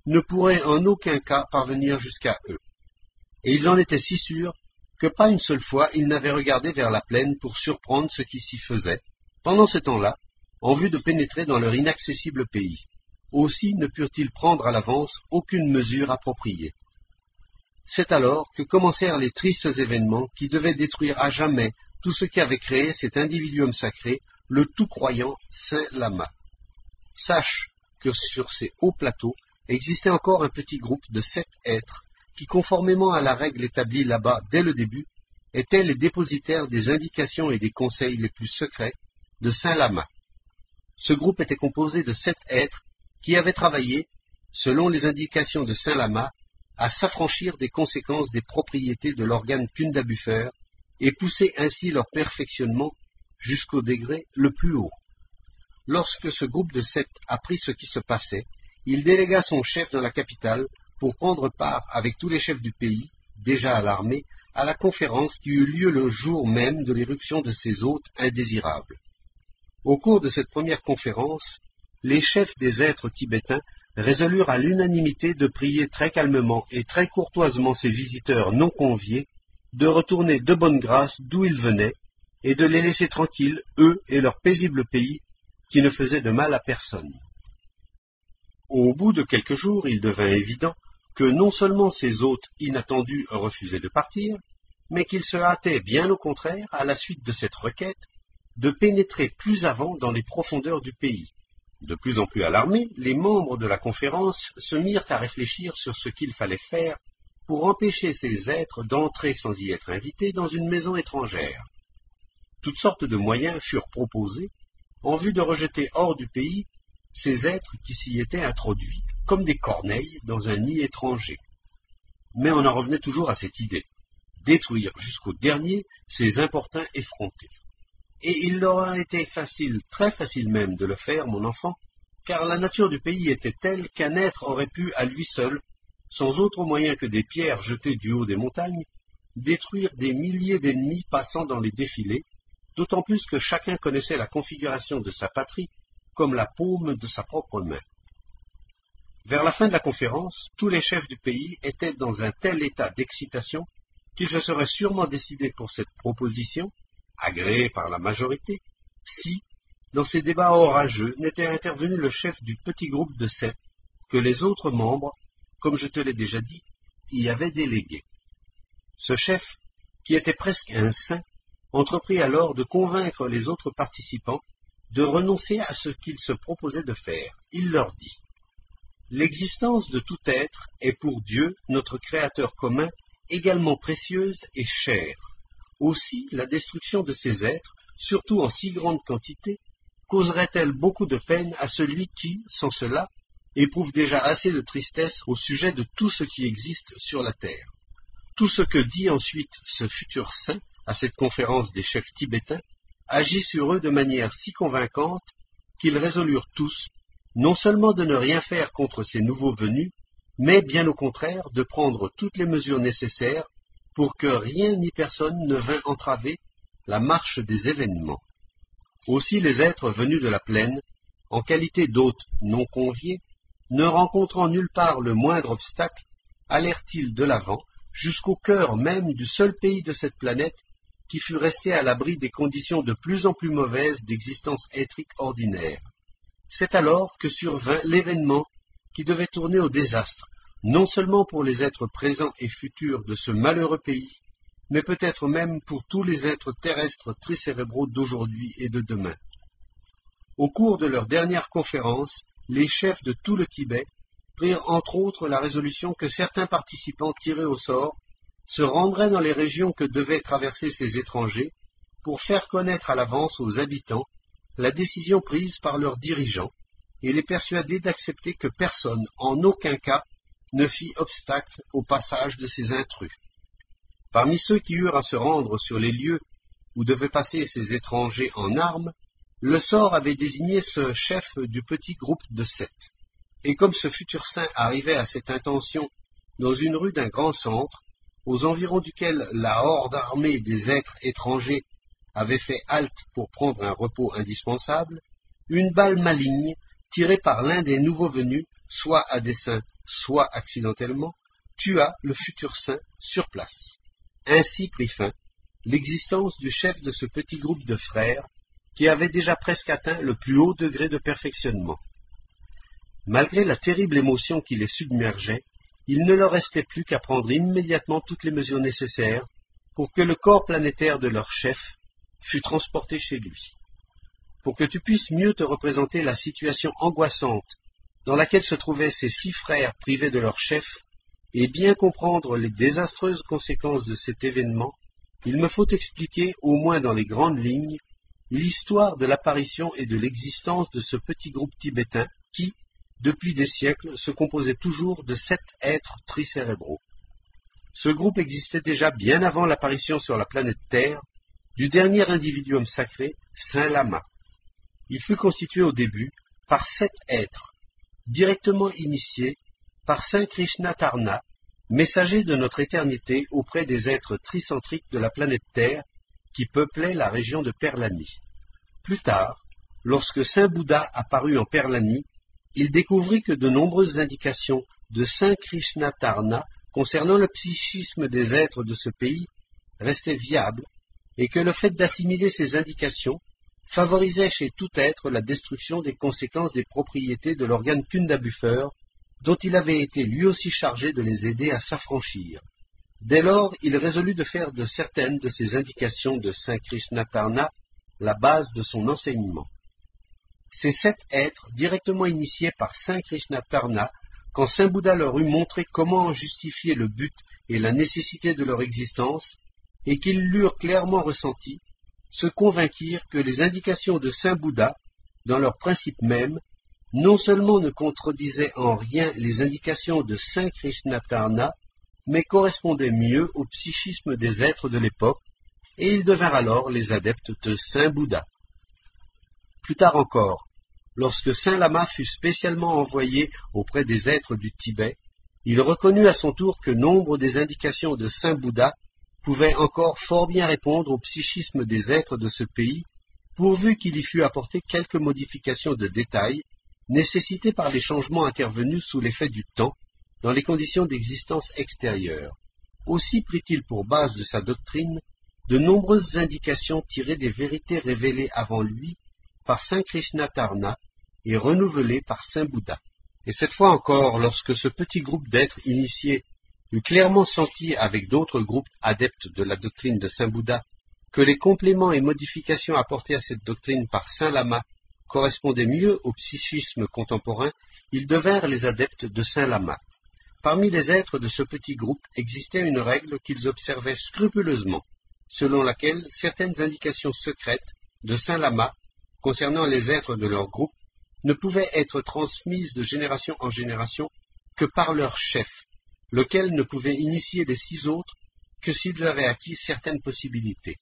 [SPEAKER 1] ne pourrait en aucun cas parvenir jusqu'à eux. Et ils en étaient si sûrs que pas une seule fois ils n'avaient regardé vers la plaine pour surprendre ce qui s'y faisait, pendant ce temps-là, en vue de pénétrer dans leur inaccessible pays. Aussi ne purent-ils prendre à l'avance aucune mesure appropriée. C'est alors que commencèrent les tristes événements qui devaient détruire à jamais tout ce qui avait créé cet individuum sacré, le tout-croyant Saint Lama. Sache que sur ces hauts plateaux existait encore un petit groupe de sept êtres qui, conformément à la règle établie là-bas dès le début, étaient les dépositaires des indications et des conseils les plus secrets de Saint Lama. Ce groupe était composé de sept êtres qui avaient travaillé, selon les indications de Saint Lama, à s'affranchir des conséquences des propriétés de l'organe Kunda-Buffer et pousser ainsi leur perfectionnement jusqu'au degré le plus haut. Lorsque ce groupe de sept apprit ce qui se passait, il délégua son chef dans la capitale pour prendre part avec tous les chefs du pays, déjà alarmés, à la conférence qui eut lieu le jour même de l'éruption de ces hôtes indésirables. Au cours de cette première conférence, les chefs des êtres tibétains résolurent à l'unanimité de prier très calmement et très courtoisement ces visiteurs non conviés de retourner de bonne grâce d'où ils venaient et de les laisser tranquilles, eux et leur paisible pays, qui ne faisaient de mal à personne. Au bout de quelques jours, il devint évident que non seulement ces hôtes inattendus refusaient de partir, mais qu'ils se hâtaient bien au contraire, à la suite de cette requête, de pénétrer plus avant dans les profondeurs du pays. De plus en plus alarmés, les membres de la conférence se mirent à réfléchir sur ce qu'il fallait faire pour empêcher ces êtres d'entrer sans y être invités dans une maison étrangère. Toutes sortes de moyens furent proposés en vue de rejeter hors du pays ces êtres qui s'y étaient introduits, comme des corneilles dans un nid étranger. Mais on en revenait toujours à cette idée, détruire jusqu'au dernier ces importuns effrontés. Et il leur a été facile, très facile même, de le faire, mon enfant, car la nature du pays était telle qu'un être aurait pu, à lui seul, sans autre moyen que des pierres jetées du haut des montagnes, détruire des milliers d'ennemis passant dans les défilés, d'autant plus que chacun connaissait la configuration de sa patrie comme la paume de sa propre main. Vers la fin de la conférence, tous les chefs du pays étaient dans un tel état d'excitation qu'ils se seraient sûrement décidés pour cette proposition, agréée par la majorité, si, dans ces débats orageux, n'était intervenu le chef du petit groupe de sept que les autres membres, comme je te l'ai déjà dit, y avaient délégué. Ce chef, qui était presque un saint, entreprit alors de convaincre les autres participants de renoncer à ce qu'ils se proposaient de faire. Il leur dit « L'existence de tout être est pour Dieu, notre Créateur commun, également précieuse et chère. Aussi, la destruction de ces êtres, surtout en si grande quantité, causerait-elle beaucoup de peine à celui qui, sans cela, éprouve déjà assez de tristesse au sujet de tout ce qui existe sur la terre. » Tout ce que dit ensuite ce futur saint à cette conférence des chefs tibétains agit sur eux de manière si convaincante qu'ils résolurent tous, non seulement de ne rien faire contre ces nouveaux venus, mais bien au contraire de prendre toutes les mesures nécessaires pour que rien ni personne ne vînt entraver la marche des événements. Aussi les êtres venus de la plaine, en qualité d'hôtes non conviés, ne rencontrant nulle part le moindre obstacle, allèrent-ils de l'avant jusqu'au cœur même du seul pays de cette planète qui fut resté à l'abri des conditions de plus en plus mauvaises d'existence éthrique ordinaire. C'est alors que survint l'événement qui devait tourner au désastre, non seulement pour les êtres présents et futurs de ce malheureux pays, mais peut-être même pour tous les êtres terrestres tricérébraux d'aujourd'hui et de demain. Au cours de leur dernière conférence, les chefs de tout le Tibet prirent entre autres la résolution que certains participants tirés au sort se rendraient dans les régions que devaient traverser ces étrangers pour faire connaître à l'avance aux habitants la décision prise par leurs dirigeants et les persuader d'accepter que personne, en aucun cas, ne fit obstacle au passage de ces intrus. Parmi ceux qui eurent à se rendre sur les lieux où devaient passer ces étrangers en armes, le sort avait désigné ce chef du petit groupe de sept. Et comme ce futur saint arrivait à cette intention dans une rue d'un grand centre, aux environs duquel la horde armée des êtres étrangers avait fait halte pour prendre un repos indispensable, une balle maligne, tirée par l'un des nouveaux venus, soit à dessein, soit accidentellement, tua le futur saint sur place. Ainsi prit fin l'existence du chef de ce petit groupe de frères qui avait déjà presque atteint le plus haut degré de perfectionnement. Malgré la terrible émotion qui les submergeait, il ne leur restait plus qu'à prendre immédiatement toutes les mesures nécessaires pour que le corps planétaire de leur chef fût transporté chez lui. Pour que tu puisses mieux te représenter la situation angoissante dans laquelle se trouvaient ces six frères privés de leur chef, et bien comprendre les désastreuses conséquences de cet événement, il me faut expliquer, au moins dans les grandes lignes, l'histoire de l'apparition et de l'existence de ce petit groupe tibétain qui, depuis des siècles, se composait toujours de sept êtres tricérébraux. Ce groupe existait déjà bien avant l'apparition sur la planète Terre du dernier individuum sacré, Saint Lama. Il fut constitué au début par sept êtres, directement initiés par Saint Krishna Tarna, messager de notre éternité auprès des êtres tricentriques de la planète Terre qui peuplaient la région de Perlani. Plus tard, lorsque Saint Bouddha apparut en Perlani, il découvrit que de nombreuses indications de Saint Krishna Tarna concernant le psychisme des êtres de ce pays restaient viables et que le fait d'assimiler ces indications favorisait chez tout être la destruction des conséquences des propriétés de l'organe Kundabuffer, dont il avait été lui aussi chargé de les aider à s'affranchir. Dès lors, il résolut de faire de certaines de ces indications de Saint Krishna Tarna la base de son enseignement. Ces sept êtres, directement initiés par Saint Krishna Tarna, quand Saint Bouddha leur eut montré comment en justifier le but et la nécessité de leur existence, et qu'ils l'eurent clairement ressenti, se convainquirent que les indications de Saint Bouddha, dans leur principe même, non seulement ne contredisaient en rien les indications de Saint Krishna Tarna, mais correspondaient mieux au psychisme des êtres de l'époque, et ils devinrent alors les adeptes de Saint Bouddha. Plus tard encore, lorsque Saint Lama fut spécialement envoyé auprès des êtres du Tibet, il reconnut à son tour que nombre des indications de Saint Bouddha pouvaient encore fort bien répondre au psychisme des êtres de ce pays, pourvu qu'il y fût apporté quelques modifications de détail nécessitées par les changements intervenus sous l'effet du temps dans les conditions d'existence extérieure. Aussi prit-il pour base de sa doctrine de nombreuses indications tirées des vérités révélées avant lui par Saint Krishna Tarna et renouvelées par Saint Bouddha. Et cette fois encore, lorsque ce petit groupe d'êtres initiés eut clairement senti avec d'autres groupes adeptes de la doctrine de Saint Bouddha que les compléments et modifications apportés à cette doctrine par Saint Lama correspondaient mieux au psychisme contemporain, ils devinrent les adeptes de Saint Lama. Parmi les êtres de ce petit groupe existait une règle qu'ils observaient scrupuleusement, selon laquelle certaines indications secrètes de Saint Lama concernant les êtres de leur groupe ne pouvaient être transmises de génération en génération que par leur chef, lequel ne pouvait initier les six autres que s'ils avaient acquis certaines possibilités.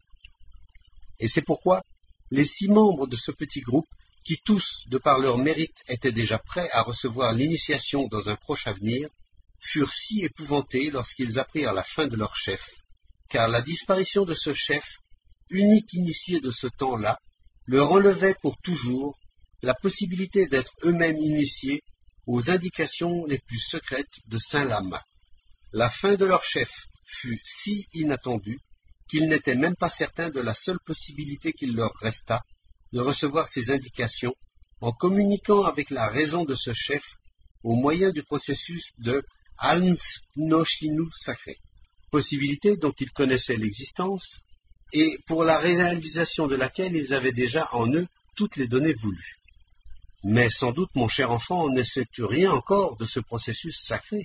[SPEAKER 1] Et c'est pourquoi les six membres de ce petit groupe, qui tous, de par leur mérite, étaient déjà prêts à recevoir l'initiation dans un proche avenir, furent si épouvantés lorsqu'ils apprirent la fin de leur chef, car la disparition de ce chef, unique initié de ce temps-là, leur enlevait pour toujours la possibilité d'être eux-mêmes initiés aux indications les plus secrètes de Saint Lama. La fin de leur chef fut si inattendue qu'ils n'étaient même pas certains de la seule possibilité qu'il leur restât de recevoir ces indications en communiquant avec la raison de ce chef au moyen du processus de Almsnoshinu sacré, possibilité dont ils connaissaient l'existence et pour la réalisation de laquelle ils avaient déjà en eux toutes les données voulues. Mais sans doute, mon cher enfant, ne sais-tu rien encore de ce processus sacré.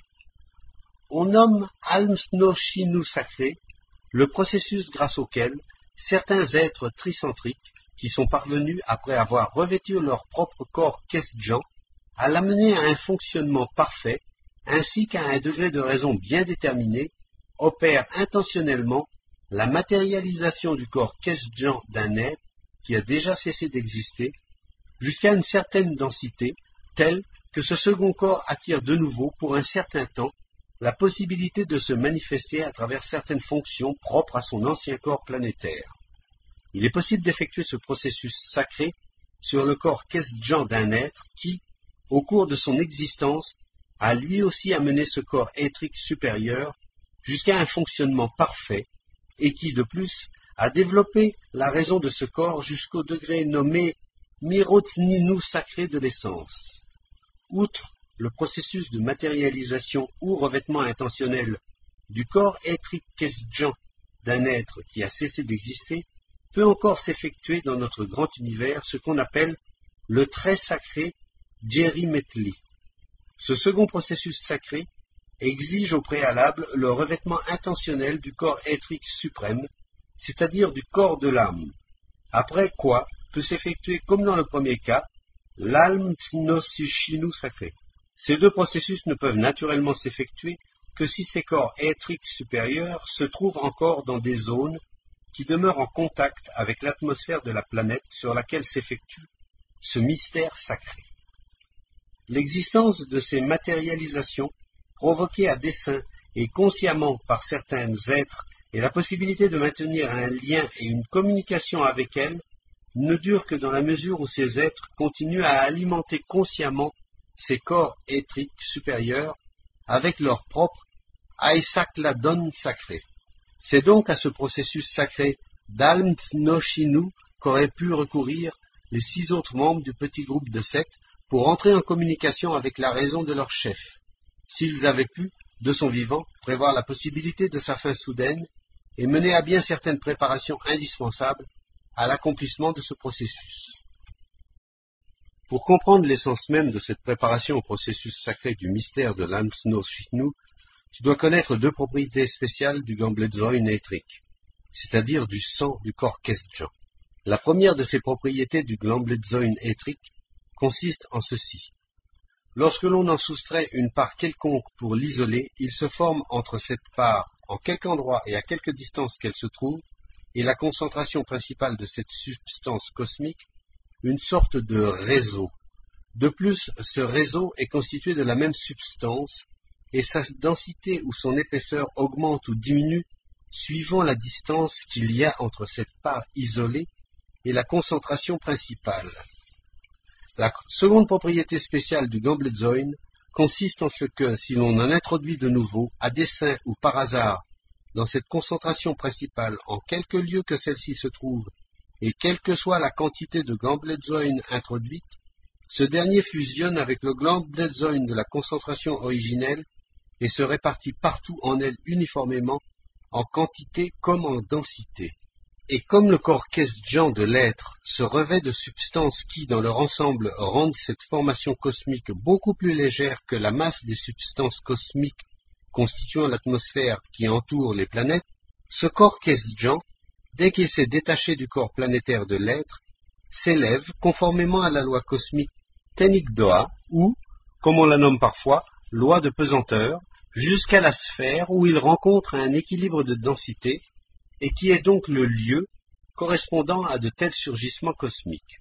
[SPEAKER 1] On nomme Almsnoshinu sacré le processus grâce auquel certains êtres tricentriques, qui sont parvenus, après avoir revêtu leur propre corps Kesdjan, à l'amener à un fonctionnement parfait, ainsi qu'à un degré de raison bien déterminé, opèrent intentionnellement la matérialisation du corps Kesdjan d'un être qui a déjà cessé d'exister, jusqu'à une certaine densité, telle que ce second corps acquiert de nouveau, pour un certain temps, la possibilité de se manifester à travers certaines fonctions propres à son ancien corps planétaire. Il est possible d'effectuer ce processus sacré sur le corps Kesdjan d'un être qui, au cours de son existence, a lui aussi amené ce corps éthrique supérieur jusqu'à un fonctionnement parfait, et qui, de plus, a développé la raison de ce corps jusqu'au degré nommé Mirotzninu sacré de l'essence. Outre le processus de matérialisation ou revêtement intentionnel du corps éthrique Kesdjan d'un être qui a cessé d'exister, peut encore s'effectuer dans notre grand univers ce qu'on appelle le très sacré Jerimetli. Ce second processus sacré exige au préalable le revêtement intentionnel du corps éthrique suprême, c'est-à-dire du corps de l'âme, après quoi peut s'effectuer, comme dans le premier cas, l'alm tsnosishinu sacré. Ces deux processus ne peuvent naturellement s'effectuer que si ces corps éthriques supérieurs se trouvent encore dans des zones qui demeurent en contact avec l'atmosphère de la planète sur laquelle s'effectue ce mystère sacré. L'existence de ces matérialisations, provoquées à dessein et consciemment par certains êtres, et la possibilité de maintenir un lien et une communication avec elles, ne dure que dans la mesure où ces êtres continuent à alimenter consciemment ces corps éthriques supérieurs avec leur propre Aïsakladon sacré. C'est donc à ce processus sacré d'Alm Tsnoshinu qu'auraient pu recourir les six autres membres du petit groupe de sept pour entrer en communication avec la raison de leur chef, s'ils avaient pu, de son vivant, prévoir la possibilité de sa fin soudaine et mener à bien certaines préparations indispensables à l'accomplissement de ce processus. Pour comprendre l'essence même de cette préparation au processus sacré du mystère de l'Alm Tsnoshinu, tu dois connaître deux propriétés spéciales du Gambletzoin éthrique, c'est-à-dire du sang du corps Kesdjan. La première de ces propriétés du Gambletzoin éthrique consiste en ceci. Lorsque l'on en soustrait une part quelconque pour l'isoler, il se forme entre cette part, en quelque endroit et à quelque distance qu'elle se trouve, et la concentration principale de cette substance cosmique, une sorte de réseau. De plus, ce réseau est constitué de la même substance, et sa densité ou son épaisseur augmente ou diminue suivant la distance qu'il y a entre cette part isolée et la concentration principale. La seconde propriété spéciale du Gambletzoin consiste en ce que, si l'on en introduit de nouveau, à dessein ou par hasard, dans cette concentration principale, en quelque lieu que celle-ci se trouve, et quelle que soit la quantité de Gambletzoin introduite, ce dernier fusionne avec le Gambletzoin de la concentration originelle et se répartit partout en elle uniformément, en quantité comme en densité. Et comme le corps Kesdjan de l'être se revêt de substances qui, dans leur ensemble, rendent cette formation cosmique beaucoup plus légère que la masse des substances cosmiques constituant l'atmosphère qui entoure les planètes, ce corps Kesdjan, dès qu'il s'est détaché du corps planétaire de l'être, s'élève conformément à la loi cosmique Tenigdoa, ou, comme on la nomme parfois, loi de pesanteur, jusqu'à la sphère où il rencontre un équilibre de densité, et qui est donc le lieu correspondant à de tels surgissements cosmiques.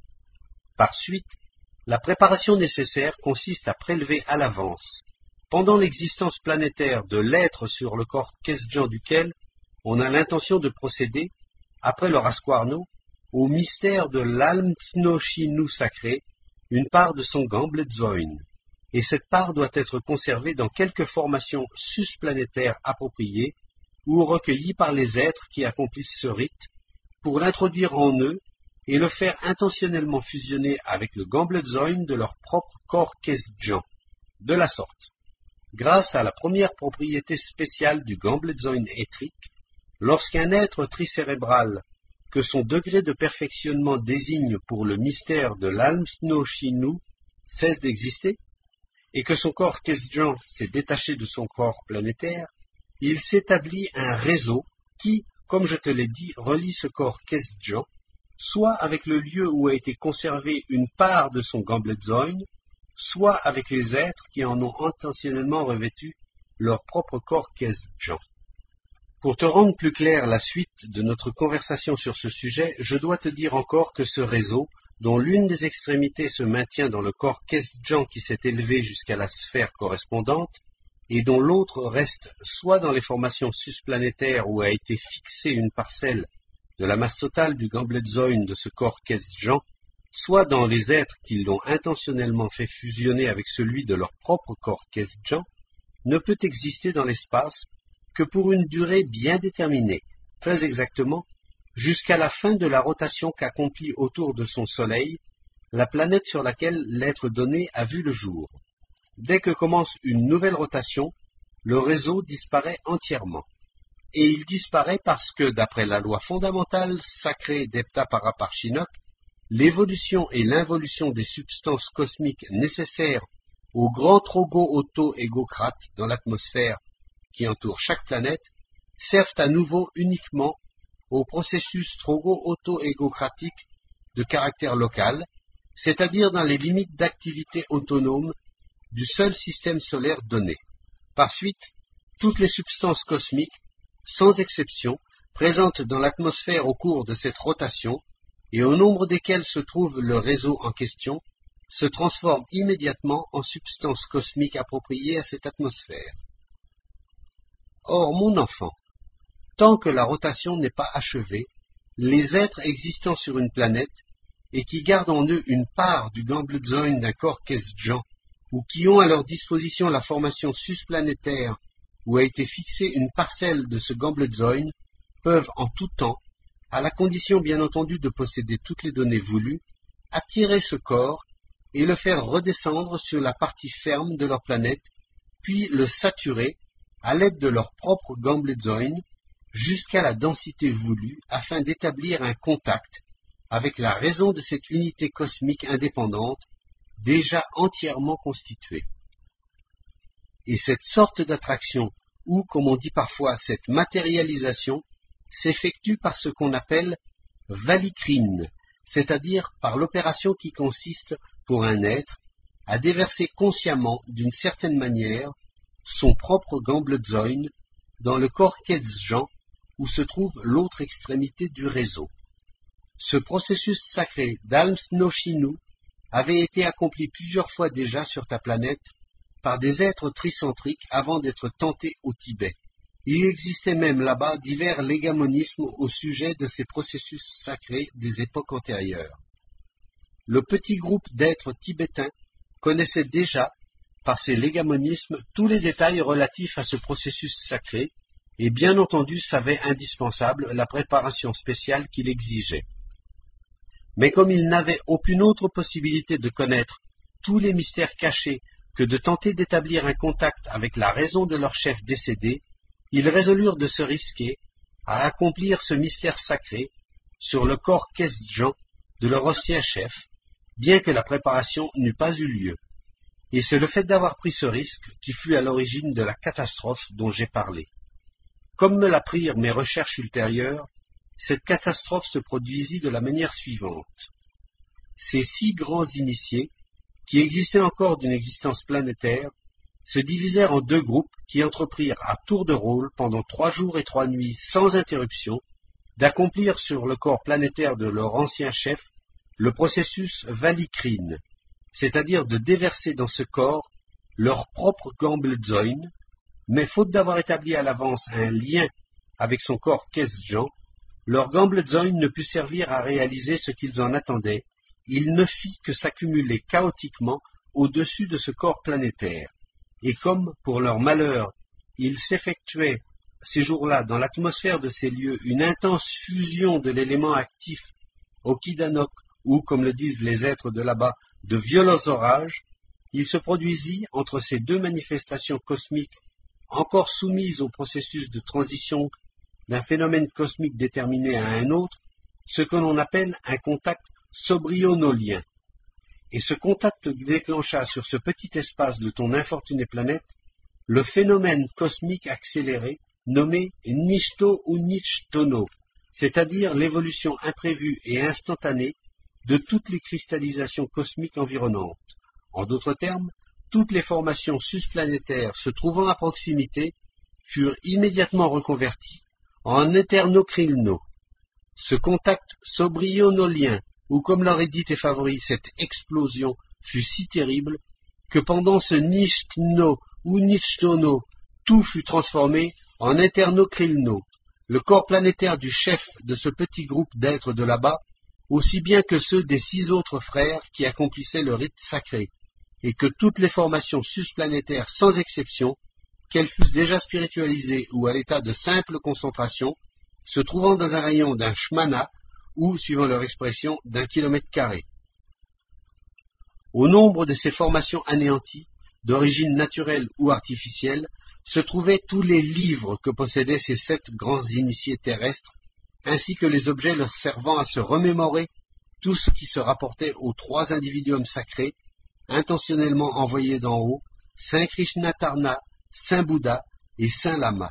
[SPEAKER 1] Par suite, la préparation nécessaire consiste à prélever à l'avance, pendant l'existence planétaire de l'être sur le corps Kesdjan duquel on a l'intention de procéder, après le Rasquarno, au mystère de l'Alm Tsnoshinu sacré, une part de son Gambletzoin, et cette part doit être conservée dans quelque formation susplanétaire appropriée, ou recueillie par les êtres qui accomplissent ce rite, pour l'introduire en eux et le faire intentionnellement fusionner avec le Gambletzoin de leur propre corps Kesdjan. De la sorte, grâce à la première propriété spéciale du Gambletzoin éthrique, lorsqu'un être tricérébral, que son degré de perfectionnement désigne pour le mystère de l'Alm Tsnoshinu, cesse d'exister, et que son corps Kesdjan s'est détaché de son corps planétaire, il s'établit un réseau qui, comme je te l'ai dit, relie ce corps Kesdjan, soit avec le lieu où a été conservée une part de son Gambletzoin, soit avec les êtres qui en ont intentionnellement revêtu leur propre corps Kesdjan. Pour te rendre plus claire la suite de notre conversation sur ce sujet, je dois te dire encore que ce réseau, dont l'une des extrémités se maintient dans le corps Kesdjan qui s'est élevé jusqu'à la sphère correspondante, et dont l'autre reste soit dans les formations susplanétaires où a été fixée une parcelle de la masse totale du Gambletzoin de ce corps Kesdjan, soit dans les êtres qui l'ont intentionnellement fait fusionner avec celui de leur propre corps Kesdjan, ne peut exister dans l'espace que pour une durée bien déterminée, très exactement jusqu'à la fin de la rotation qu'accomplit autour de son Soleil la planète sur laquelle l'être donné a vu le jour. Dès que commence une nouvelle rotation, le réseau disparaît entièrement. Et il disparaît parce que, d'après la loi fondamentale sacrée d'Epta Paraparshinok, l'évolution et l'involution des substances cosmiques nécessaires au grand trogo-auto-égocrate dans l'atmosphère qui entoure chaque planète servent à nouveau uniquement au processus trogo-auto-égocratique de caractère local, c'est-à-dire dans les limites d'activité autonome du seul système solaire donné. Par suite, toutes les substances cosmiques, sans exception, présentes dans l'atmosphère au cours de cette rotation, et au nombre desquelles se trouve le réseau en question, se transforment immédiatement en substances cosmiques appropriées à cette atmosphère. Or, mon enfant, tant que la rotation n'est pas achevée, les êtres existant sur une planète et qui gardent en eux une part du Gamblezoin d'un corps Kesdjan, ou qui ont à leur disposition la formation susplanétaire où a été fixée une parcelle de ce Gamblezoin, peuvent en tout temps, à la condition bien entendu de posséder toutes les données voulues, attirer ce corps et le faire redescendre sur la partie ferme de leur planète, puis le saturer à l'aide de leur propre Gamblezoin jusqu'à la densité voulue afin d'établir un contact avec la raison de cette unité cosmique indépendante déjà entièrement constituée. Et cette sorte d'attraction, ou comme on dit parfois cette matérialisation, s'effectue par ce qu'on appelle valikrine, c'est-à-dire par l'opération qui consiste, pour un être, à déverser consciemment, d'une certaine manière, son propre Gamblezoin dans le corps Kesdjan, où se trouve l'autre extrémité du réseau. Ce processus sacré d'Almsnoshinu avait été accompli plusieurs fois déjà sur ta planète par des êtres tricentriques avant d'être tentés au Tibet. Il existait même là-bas divers légamonismes au sujet de ces processus sacrés des époques antérieures. Le petit groupe d'êtres tibétains connaissait déjà, par ces légamonismes, tous les détails relatifs à ce processus sacré, et bien entendu savait indispensable la préparation spéciale qu'il exigeait. Mais comme ils n'avaient aucune autre possibilité de connaître tous les mystères cachés que de tenter d'établir un contact avec la raison de leur chef décédé, ils résolurent de se risquer à accomplir ce mystère sacré sur le corps Kesdjan de leur ancien chef, bien que la préparation n'eût pas eu lieu. Et c'est le fait d'avoir pris ce risque qui fut à l'origine de la catastrophe dont j'ai parlé. Comme me l'apprirent mes recherches ultérieures, cette catastrophe se produisit de la manière suivante. Ces six grands initiés, qui existaient encore d'une existence planétaire, se divisèrent en deux groupes qui entreprirent à tour de rôle pendant trois jours et trois nuits sans interruption d'accomplir sur le corps planétaire de leur ancien chef le processus valikrine, c'est-à-dire de déverser dans ce corps leur propre Gamblezoin, mais faute d'avoir établi à l'avance un lien avec son corps Kesdjan, leur Gamblezoin ne put servir à réaliser ce qu'ils en attendaient, il ne fit que s'accumuler chaotiquement au-dessus de ce corps planétaire. Et comme, pour leur malheur, il s'effectuait ces jours-là dans l'atmosphère de ces lieux une intense fusion de l'élément actif Okidanok, ou, comme le disent les êtres de là-bas, de violents orages, il se produisit entre ces deux manifestations cosmiques encore soumises au processus de transition d'un phénomène cosmique déterminé à un autre, ce que l'on appelle un contact sobrionolien. Et ce contact déclencha sur ce petit espace de ton infortunée planète le phénomène cosmique accéléré nommé Nishto ou Nichtono, c'est-à-dire l'évolution imprévue et instantanée de toutes les cristallisations cosmiques environnantes. En d'autres termes, toutes les formations susplanétaires se trouvant à proximité furent immédiatement reconverties en éternocrilno. Ce contact sobrionolien, ou comme l'aurait dit tes favoris, cette explosion fut si terrible que pendant ce Nishtno ou Nichtono, tout fut transformé en éternocrilno. Le corps planétaire du chef de ce petit groupe d'êtres de là-bas aussi bien que ceux des six autres frères qui accomplissaient le rite sacré, et que toutes les formations susplanétaires sans exception, qu'elles fussent déjà spiritualisées ou à l'état de simple concentration, se trouvant dans un rayon d'un shmana, ou, suivant leur expression, d'un kilomètre carré. Au nombre de ces formations anéanties, d'origine naturelle ou artificielle, se trouvaient tous les livres que possédaient ces sept grands initiés terrestres, ainsi que les objets leur servant à se remémorer tout ce qui se rapportait aux trois individuums sacrés, intentionnellement envoyés d'en haut, Saint Krishnatarna, Saint Bouddha et Saint Lama.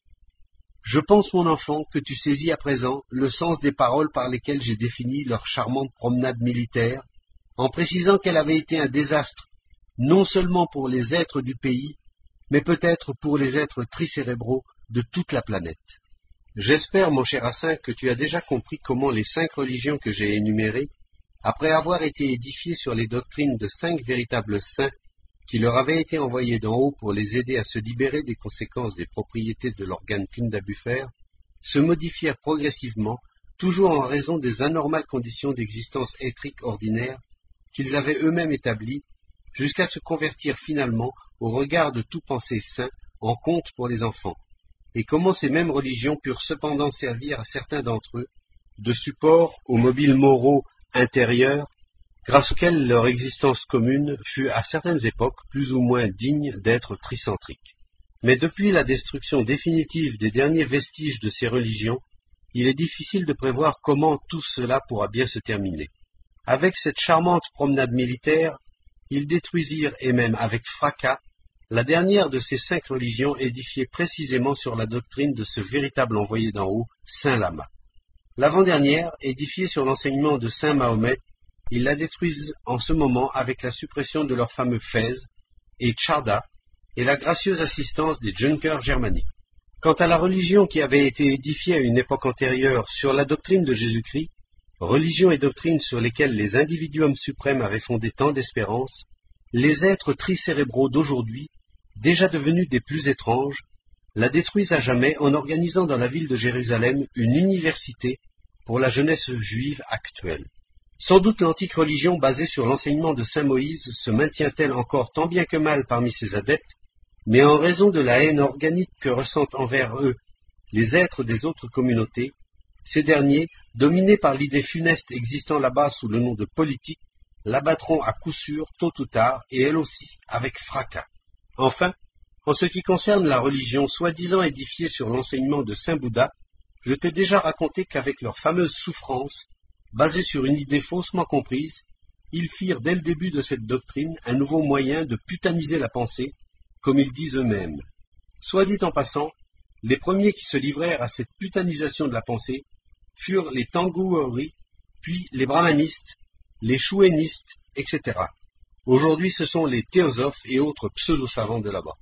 [SPEAKER 1] Je pense, mon enfant, que tu saisis à présent le sens des paroles par lesquelles j'ai défini leur charmante promenade militaire, en précisant qu'elle avait été un désastre, non seulement pour les êtres du pays, mais peut-être pour les êtres tricérébraux de toute la planète. J'espère, mon cher Hassin, que tu as déjà compris comment les cinq religions que j'ai énumérées, après avoir été édifiées sur les doctrines de cinq véritables saints, qui leur avaient été envoyés d'en haut pour les aider à se libérer des conséquences des propriétés de l'organe Kundabuffer, se modifièrent progressivement, toujours en raison des anormales conditions d'existence éthrique ordinaire qu'ils avaient eux-mêmes établies, jusqu'à se convertir finalement, au regard de tout pensée saint, en conte pour les enfants, et comment ces mêmes religions purent cependant servir à certains d'entre eux de support aux mobiles moraux intérieurs, grâce auxquels leur existence commune fut à certaines époques plus ou moins digne d'être tricentrique. Mais depuis la destruction définitive des derniers vestiges de ces religions, il est difficile de prévoir comment tout cela pourra bien se terminer. Avec cette charmante promenade militaire, ils détruisirent, et même avec fracas, la dernière de ces cinq religions édifiées précisément sur la doctrine de ce véritable envoyé d'en haut, Saint Lama. L'avant-dernière, édifiée sur l'enseignement de Saint Mahomet, ils la détruisent en ce moment avec la suppression de leur fameux Fez et Tcharda et la gracieuse assistance des Junkers germaniques. Quant à la religion qui avait été édifiée à une époque antérieure sur la doctrine de Jésus-Christ, religion et doctrine sur lesquelles les individuums suprêmes avaient fondé tant d'espérance, les êtres tricérébraux d'aujourd'hui, déjà devenus des plus étranges, la détruisent à jamais en organisant dans la ville de Jérusalem une université pour la jeunesse juive actuelle. Sans doute l'antique religion basée sur l'enseignement de saint Moïse se maintient-elle encore tant bien que mal parmi ses adeptes, mais en raison de la haine organique que ressentent envers eux les êtres des autres communautés, ces derniers, dominés par l'idée funeste existant là-bas sous le nom de politique, l'abattront à coup sûr tôt ou tard, et elle aussi avec fracas. Enfin, en ce qui concerne la religion soi-disant édifiée sur l'enseignement de saint Bouddha, je t'ai déjà raconté qu'avec leur fameuse souffrance, basée sur une idée faussement comprise, ils firent dès le début de cette doctrine un nouveau moyen de putaniser la pensée, comme ils disent eux-mêmes. Soit dit en passant, les premiers qui se livrèrent à cette putanisation de la pensée furent les Tanguori, puis les brahmanistes, les chouénistes, et cetera. Aujourd'hui, ce sont les théosophes et autres pseudo-savants de là-bas.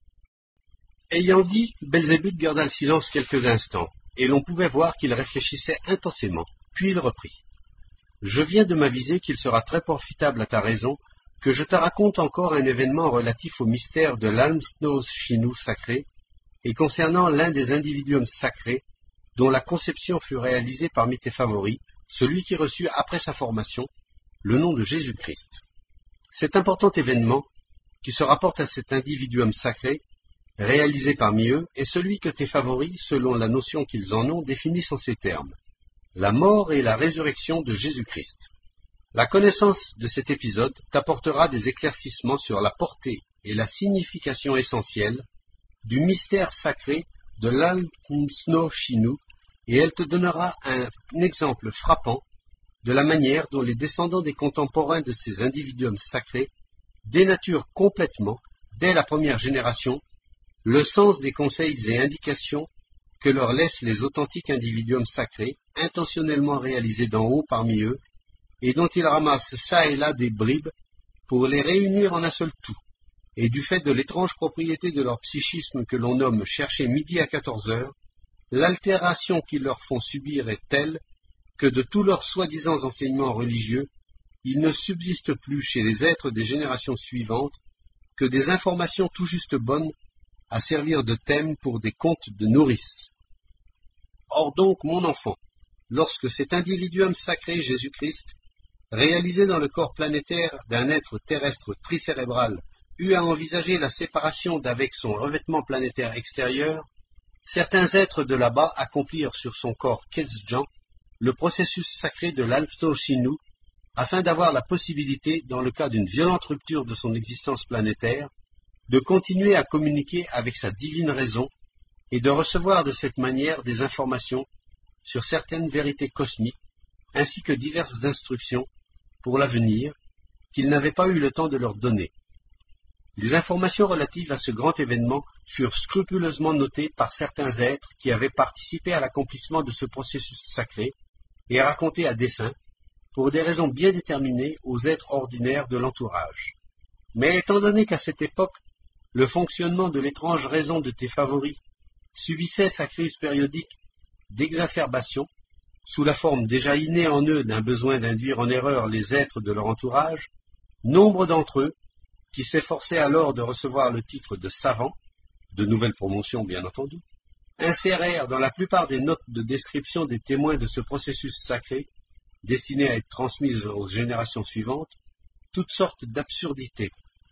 [SPEAKER 1] Ayant dit, Belzébuth garda le silence quelques instants, et l'on pouvait voir qu'il réfléchissait intensément. Puis il reprit. « Je viens de m'aviser qu'il sera très profitable à ta raison que je te raconte encore un événement relatif au mystère de l'Almsnos-Chinu sacré et concernant l'un des individuums sacrés dont la conception fut réalisée parmi tes favoris, celui qui reçut après sa formation le nom de Jésus-Christ. Cet important événement, qui se rapporte à cet individuum sacré, réalisé parmi eux, est celui que tes favoris, selon la notion qu'ils en ont, définissent en ces termes. La mort et la résurrection de Jésus-Christ. La connaissance de cet épisode t'apportera des éclaircissements sur la portée et la signification essentielle du mystère sacré de l'Almsno-Chinu et elle te donnera un exemple frappant de la manière dont les descendants des contemporains de ces individuums sacrés dénaturent complètement, dès la première génération, le sens des conseils et indications que leur laissent les authentiques individuums sacrés, intentionnellement réalisés d'en haut parmi eux, et dont ils ramassent çà et là des bribes pour les réunir en un seul tout. Et du fait de l'étrange propriété de leur psychisme que l'on nomme chercher midi à quatorze heures, l'altération qu'ils leur font subir est telle que de tous leurs soi-disant enseignements religieux, il ne subsiste plus chez les êtres des générations suivantes que des informations tout juste bonnes à servir de thème pour des contes de nourrices. Or donc, mon enfant, lorsque cet individuum sacré, Jésus-Christ, réalisé dans le corps planétaire d'un être terrestre tricérébral, eut à envisager la séparation d'avec son revêtement planétaire extérieur, certains êtres de là-bas accomplirent sur son corps Kesdjan le processus sacré de l'Alpha-Shinu, afin d'avoir la possibilité, dans le cas d'une violente rupture de son existence planétaire, de continuer à communiquer avec sa divine raison et de recevoir de cette manière des informations sur certaines vérités cosmiques, ainsi que diverses instructions pour l'avenir qu'il n'avait pas eu le temps de leur donner. Les informations relatives à ce grand événement furent scrupuleusement notées par certains êtres qui avaient participé à l'accomplissement de ce processus sacré et racontées à dessein, pour des raisons bien déterminées, aux êtres ordinaires de l'entourage. Mais étant donné qu'à cette époque, le fonctionnement de l'étrange raison de tes favoris subissait sa crise périodique d'exacerbation, sous la forme déjà innée en eux d'un besoin d'induire en erreur les êtres de leur entourage, nombre d'entre eux, qui s'efforçaient alors de recevoir le titre de savants, de nouvelles promotions bien entendu, insérèrent dans la plupart des notes de description des témoins de ce processus sacré, destiné à être transmises aux générations suivantes, toutes sortes d'absurdités.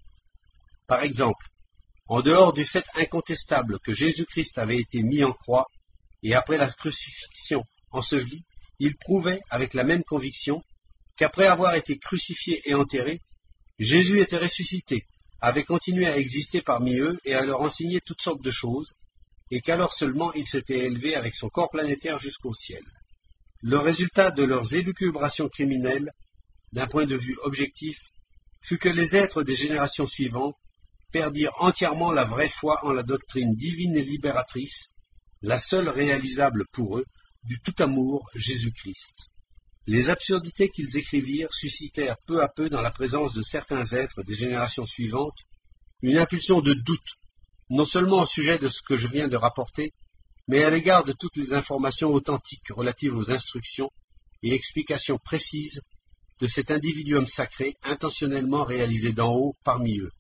[SPEAKER 1] Par exemple, en dehors du fait incontestable que Jésus-Christ avait été mis en croix, et après la crucifixion enseveli, il prouvait avec la même conviction qu'après avoir été crucifié et enterré, Jésus était ressuscité, avait continué à exister parmi eux et à leur enseigner toutes sortes de choses, et qu'alors seulement il s'était élevé avec son corps planétaire jusqu'au ciel. Le résultat de leurs élucubrations criminelles, d'un point de vue objectif, fut que les êtres des générations suivantes perdirent entièrement la vraie foi en la doctrine divine et libératrice, la seule réalisable pour eux, du tout amour Jésus-Christ. Les absurdités qu'ils écrivirent suscitèrent peu à peu dans la présence de certains êtres des générations suivantes une impulsion de doute, non seulement au sujet de ce que je viens de rapporter, mais à l'égard de toutes les informations authentiques relatives aux instructions et explications précises de cet individuum sacré intentionnellement réalisé d'en haut parmi eux.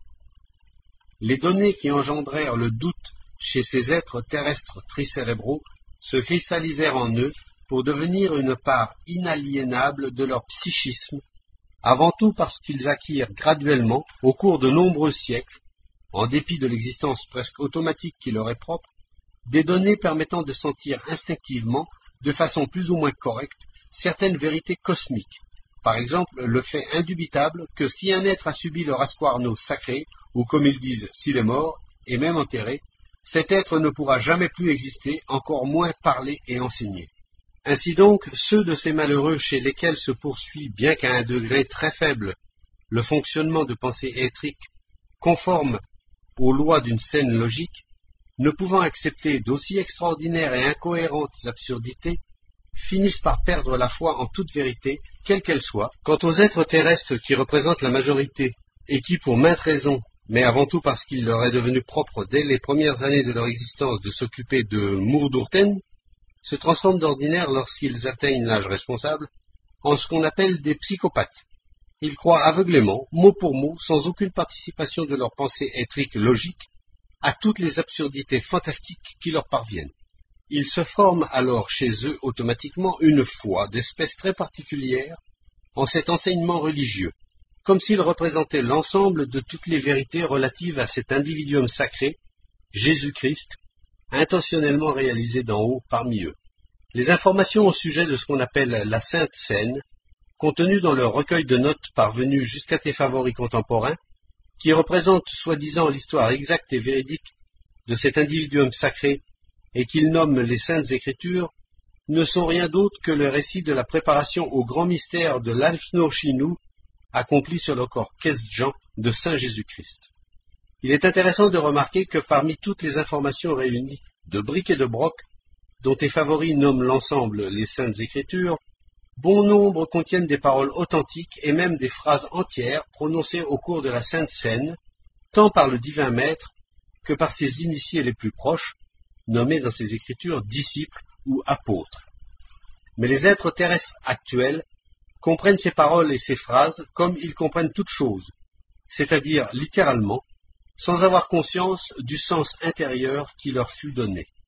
[SPEAKER 1] Les données qui engendrèrent le doute chez ces êtres terrestres tricérébraux se cristallisèrent en eux pour devenir une part inaliénable de leur psychisme, avant tout parce qu'ils acquirent graduellement, au cours de nombreux siècles, en dépit de l'existence presque automatique qui leur est propre, des données permettant de sentir instinctivement, de façon plus ou moins correcte, certaines vérités cosmiques. Par exemple, le fait indubitable que si un être a subi le rasquarno sacré, ou comme ils disent, s'il est mort, et même enterré, cet être ne pourra jamais plus exister, encore moins parler et enseigner. Ainsi donc, ceux de ces malheureux chez lesquels se poursuit, bien qu'à un degré très faible, le fonctionnement de pensée éthrique, conforme aux lois d'une saine logique, ne pouvant accepter d'aussi extraordinaires et incohérentes absurdités, finissent par perdre la foi en toute vérité, quelle qu'elle soit. Quant aux êtres terrestres qui représentent la majorité, et qui, pour maintes raisons, mais avant tout parce qu'il leur est devenu propre dès les premières années de leur existence de s'occuper de Mourdurten, se transforment d'ordinaire lorsqu'ils atteignent l'âge responsable, en ce qu'on appelle des psychopathes. Ils croient aveuglément, mot pour mot, sans aucune participation de leur pensée éthrique logique, à toutes les absurdités fantastiques qui leur parviennent. Il se forme alors chez eux automatiquement une foi d'espèce très particulière en cet enseignement religieux, comme s'il représentait l'ensemble de toutes les vérités relatives à cet individuum sacré, Jésus-Christ, intentionnellement réalisé d'en haut parmi eux. Les informations au sujet de ce qu'on appelle la Sainte Seine, contenues dans leur recueil de notes parvenues jusqu'à tes favoris contemporains, qui représentent soi-disant l'histoire exacte et véridique de cet individuum sacré et qu'ils nomment les Saintes Écritures, ne sont rien d'autre que le récit de la préparation au grand mystère de l'Alpha-Shinu accompli sur le corps Kesdjan de Saint Jésus-Christ. Il est intéressant de remarquer que parmi toutes les informations réunies de briques et de broc, dont tes favoris nomment l'ensemble les Saintes Écritures, bon nombre contiennent des paroles authentiques et même des phrases entières prononcées au cours de la Sainte Seine, tant par le divin maître que par ses initiés les plus proches, nommés dans ces écritures disciples ou apôtres. Mais les êtres terrestres actuels comprennent ces paroles et ces phrases comme ils comprennent toute chose, c'est-à-dire littéralement, sans avoir conscience du sens intérieur qui leur fut donné.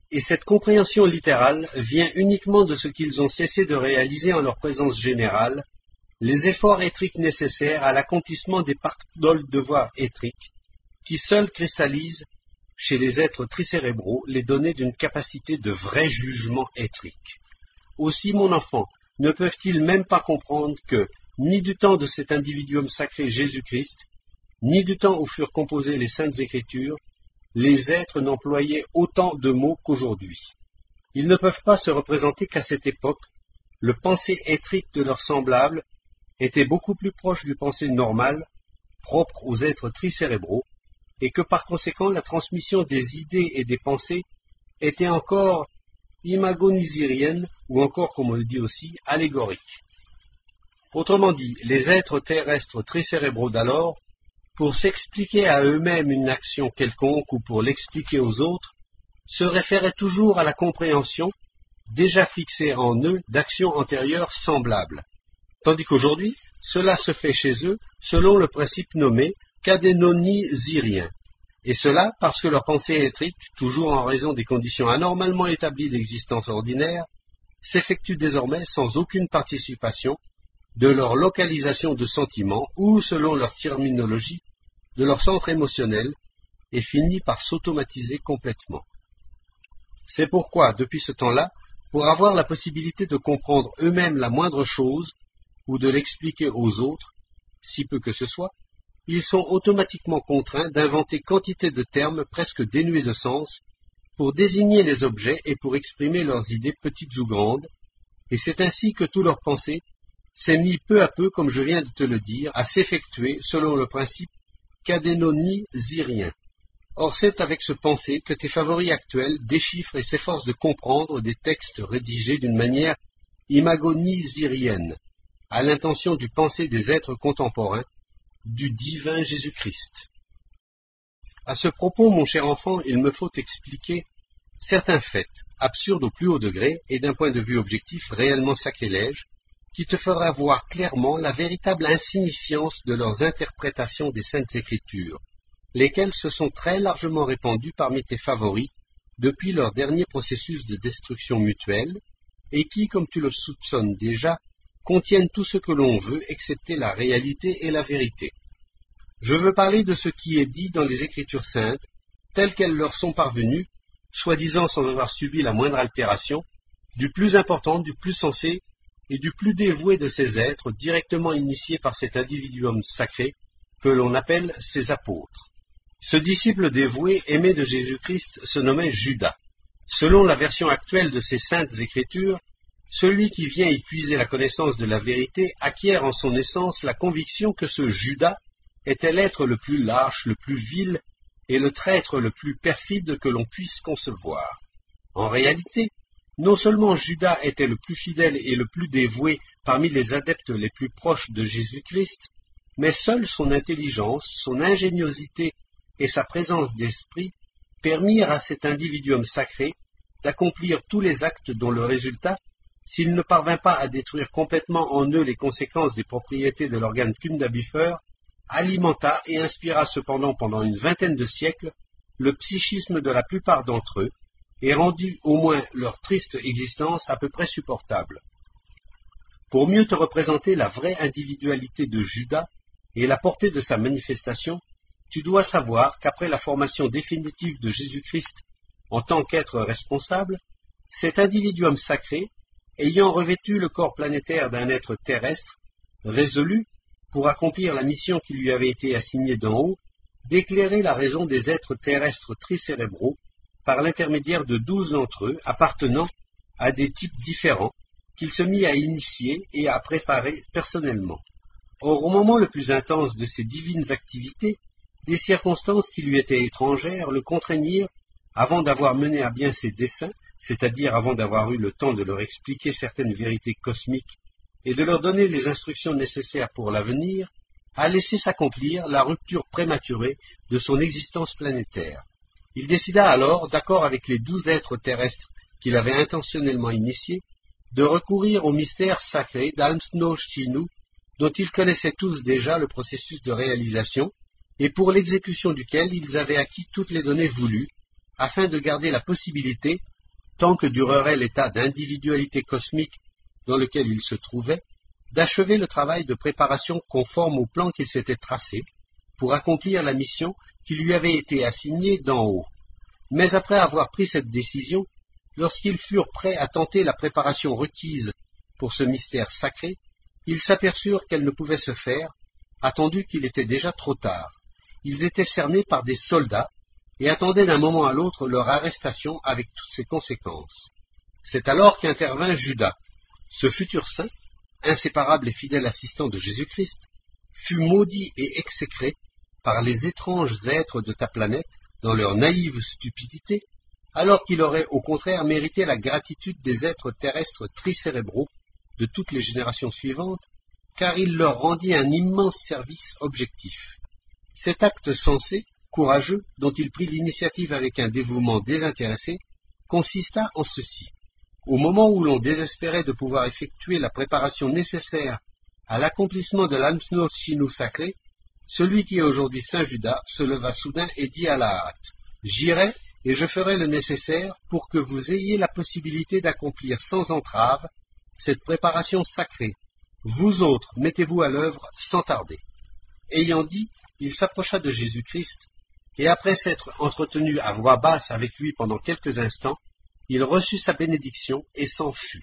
[SPEAKER 1] Et cette compréhension littérale vient uniquement de ce qu'ils ont cessé de réaliser en leur présence générale, les efforts étriques nécessaires à l'accomplissement des paroles de devoir étriques, qui seuls cristallisent, chez les êtres tricérébraux, les données d'une capacité de vrai jugement étrique. Aussi, mon enfant, ne peuvent-ils même pas comprendre que, ni du temps de cet individuum sacré Jésus-Christ, ni du temps où furent composées les Saintes Écritures, les êtres n'employaient autant de mots qu'aujourd'hui. Ils ne peuvent pas se représenter qu'à cette époque, le pensée étrique de leurs semblables était beaucoup plus proche du pensée normal, propre aux êtres tricérébraux, et que par conséquent la transmission des idées et des pensées était encore imagonisirienne, ou encore, comme on le dit aussi, allégorique. Autrement dit, les êtres terrestres tricérébraux d'alors, pour s'expliquer à eux-mêmes une action quelconque ou pour l'expliquer aux autres, se référaient toujours à la compréhension, déjà fixée en eux, d'actions antérieures semblables. Tandis qu'aujourd'hui, cela se fait chez eux selon le principe nommé cadénonisirien. Et cela parce que leur pensée étrique, toujours en raison des conditions anormalement établies d'existence ordinaire, s'effectue désormais sans aucune participation de leur localisation de sentiments ou, selon leur terminologie, de leur centre émotionnel et finit par s'automatiser complètement. C'est pourquoi, depuis ce temps-là, pour avoir la possibilité de comprendre eux-mêmes la moindre chose ou de l'expliquer aux autres, si peu que ce soit, ils sont automatiquement contraints d'inventer quantité de termes presque dénués de sens pour désigner les objets et pour exprimer leurs idées petites ou grandes, et c'est ainsi que tout leur pensée s'est mis peu à peu, comme je viens de te le dire, à s'effectuer selon le principe cadénonisirien. Or c'est avec ce pensée que tes favoris actuels déchiffrent et s'efforcent de comprendre des textes rédigés d'une manière imagonisirienne, à l'intention du pensée des êtres contemporains, du divin Jésus-Christ. À ce propos, mon cher enfant, il me faut expliquer certains faits, absurdes au plus haut degré et d'un point de vue objectif réellement sacrilège, qui te fera voir clairement la véritable insignifiance de leurs interprétations des Saintes Écritures, lesquelles se sont très largement répandues parmi tes favoris depuis leur dernier processus de destruction mutuelle, et qui, comme tu le soupçonnes déjà, contiennent tout ce que l'on veut, excepté la réalité et la vérité. Je veux parler de ce qui est dit dans les Écritures saintes, telles qu'elles leur sont parvenues, soi-disant sans avoir subi la moindre altération, du plus important, du plus sensé et du plus dévoué de ces êtres, directement initiés par cet individuum sacré, que l'on appelle ses apôtres. Ce disciple dévoué, aimé de Jésus-Christ, se nommait Judas. Selon la version actuelle de ces saintes Écritures, celui qui vient y puiser la connaissance de la vérité acquiert en son essence la conviction que ce Judas était l'être le plus lâche, le plus vil et le traître le plus perfide que l'on puisse concevoir. En réalité, non seulement Judas était le plus fidèle et le plus dévoué parmi les adeptes les plus proches de Jésus-Christ, mais seule son intelligence, son ingéniosité et sa présence d'esprit permirent à cet individuum sacré d'accomplir tous les actes dont le résultat, s'il ne parvint pas à détruire complètement en eux les conséquences des propriétés de l'organe cumdabifère, alimenta et inspira cependant pendant une vingtaine de siècles le psychisme de la plupart d'entre eux, et rendit au moins leur triste existence à peu près supportable. Pour mieux te représenter la vraie individualité de Judas et la portée de sa manifestation, tu dois savoir qu'après la formation définitive de Jésus-Christ en tant qu'être responsable, cet individuum sacré, ayant revêtu le corps planétaire d'un être terrestre, résolu, pour accomplir la mission qui lui avait été assignée d'en haut, d'éclairer la raison des êtres terrestres tricérébraux par l'intermédiaire de douze d'entre eux appartenant à des types différents qu'il se mit à initier et à préparer personnellement. Or, au moment le plus intense de ses divines activités, des circonstances qui lui étaient étrangères le contraignirent, avant d'avoir mené à bien ses desseins, c'est-à-dire avant d'avoir eu le temps de leur expliquer certaines vérités cosmiques et de leur donner les instructions nécessaires pour l'avenir, à laisser s'accomplir la rupture prématurée de son existence planétaire. Il décida alors, d'accord avec les douze êtres terrestres qu'il avait intentionnellement initiés, de recourir au mystère sacré d'Almsnoch-Chinu, dont ils connaissaient tous déjà le processus de réalisation, et pour l'exécution duquel ils avaient acquis toutes les données voulues, afin de garder la possibilité, tant que durerait l'état d'individualité cosmique dans lequel il se trouvait, d'achever le travail de préparation conforme au plan qu'il s'était tracé pour accomplir la mission qui lui avait été assignée d'en haut. Mais après avoir pris cette décision, lorsqu'ils furent prêts à tenter la préparation requise pour ce mystère sacré, ils s'aperçurent qu'elle ne pouvait se faire, attendu qu'il était déjà trop tard. Ils étaient cernés par des soldats et attendaient d'un moment à l'autre leur arrestation avec toutes ses conséquences. C'est alors qu'intervint Judas. Ce futur saint, inséparable et fidèle assistant de Jésus-Christ, fut maudit et exécré par les étranges êtres de ta planète dans leur naïve stupidité, alors qu'il aurait au contraire mérité la gratitude des êtres terrestres tricérébraux de toutes les générations suivantes, car il leur rendit un immense service objectif. Cet acte sensé, courageux, dont il prit l'initiative avec un dévouement désintéressé, consista en ceci. Au moment où l'on désespérait de pouvoir effectuer la préparation nécessaire à l'accomplissement de l'Almsno sacré, celui qui est aujourd'hui Saint Judas se leva soudain et dit à la hâte, « J'irai et je ferai le nécessaire pour que vous ayez la possibilité d'accomplir sans entrave cette préparation sacrée. Vous autres, mettez-vous à l'œuvre sans tarder. » Ayant dit, il s'approcha de Jésus-Christ, et après s'être entretenu à voix basse avec lui pendant quelques instants, il reçut sa bénédiction et s'en fut.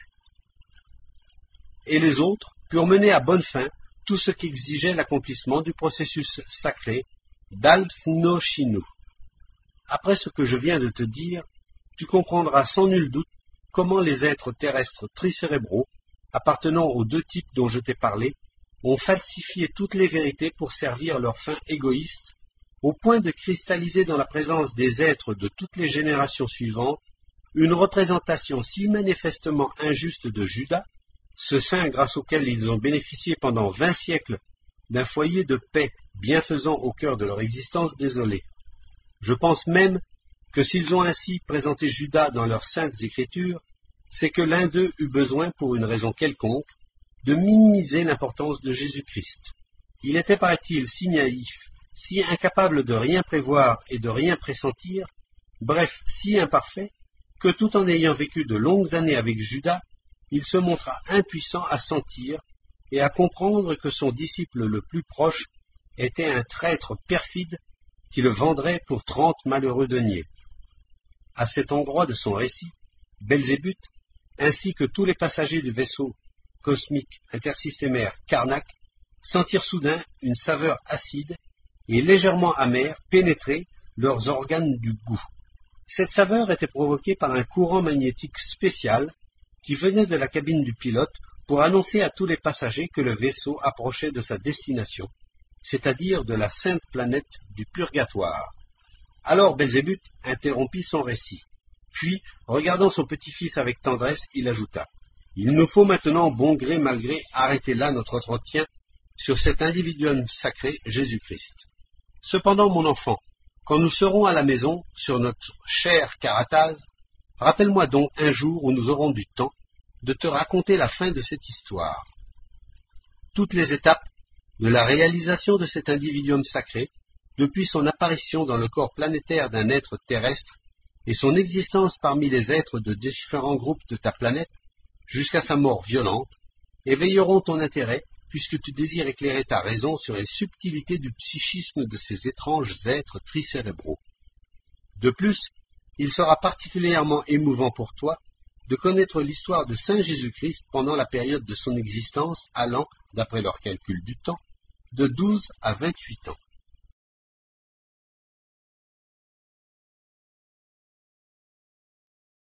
[SPEAKER 1] Et les autres purent mener à bonne fin tout ce qu'exigeait l'accomplissement du processus sacré d'Alpsnochinu. Après ce que je viens de te dire, tu comprendras sans nul doute comment les êtres terrestres tricérébraux, appartenant aux deux types dont je t'ai parlé, ont falsifié toutes les vérités pour servir leurs fins égoïstes, au point de cristalliser dans la présence des êtres de toutes les générations suivantes une représentation si manifestement injuste de Judas, ce saint grâce auquel ils ont bénéficié pendant vingt siècles d'un foyer de paix bienfaisant au cœur de leur existence désolée. Je pense même que s'ils ont ainsi présenté Judas dans leurs saintes écritures, c'est que l'un d'eux eut besoin, pour une raison quelconque, de minimiser l'importance de Jésus-Christ. Il était, paraît-il, si naïf, si incapable de rien prévoir et de rien pressentir, bref, si imparfait, que tout en ayant vécu de longues années avec Judas, il se montra impuissant à sentir et à comprendre que son disciple le plus proche était un traître perfide qui le vendrait pour trente malheureux deniers. À cet endroit de son récit, Belzébuth, ainsi que tous les passagers du vaisseau cosmique intersystémaire Karnak, sentirent soudain une saveur acide et légèrement amère pénétrer leurs organes du goût. Cette saveur était provoquée par un courant magnétique spécial qui venait de la cabine du pilote pour annoncer à tous les passagers que le vaisseau approchait de sa destination, c'est-à-dire de la sainte planète du purgatoire. Alors Belzébuth interrompit son récit. Puis, regardant son petit-fils avec tendresse, il ajouta « Il nous faut maintenant, bon gré mal gré, arrêter là notre entretien sur cet individuum sacré, Jésus-Christ. Cependant, mon enfant, quand nous serons à la maison, sur notre cher Karataz, rappelle-moi donc un jour où nous aurons du temps de te raconter la fin de cette histoire. Toutes les étapes de la réalisation de cet individuum sacré, depuis son apparition dans le corps planétaire d'un être terrestre et son existence parmi les êtres de différents groupes de ta planète, jusqu'à sa mort violente, éveilleront ton intérêt puisque tu désires éclairer ta raison sur les subtilités du psychisme de ces étranges êtres tricérébraux. De plus, il sera particulièrement émouvant pour toi de connaître l'histoire de Saint Jésus-Christ pendant la période de son existence allant, d'après leur calcul du temps, de douze à vingt-huit ans.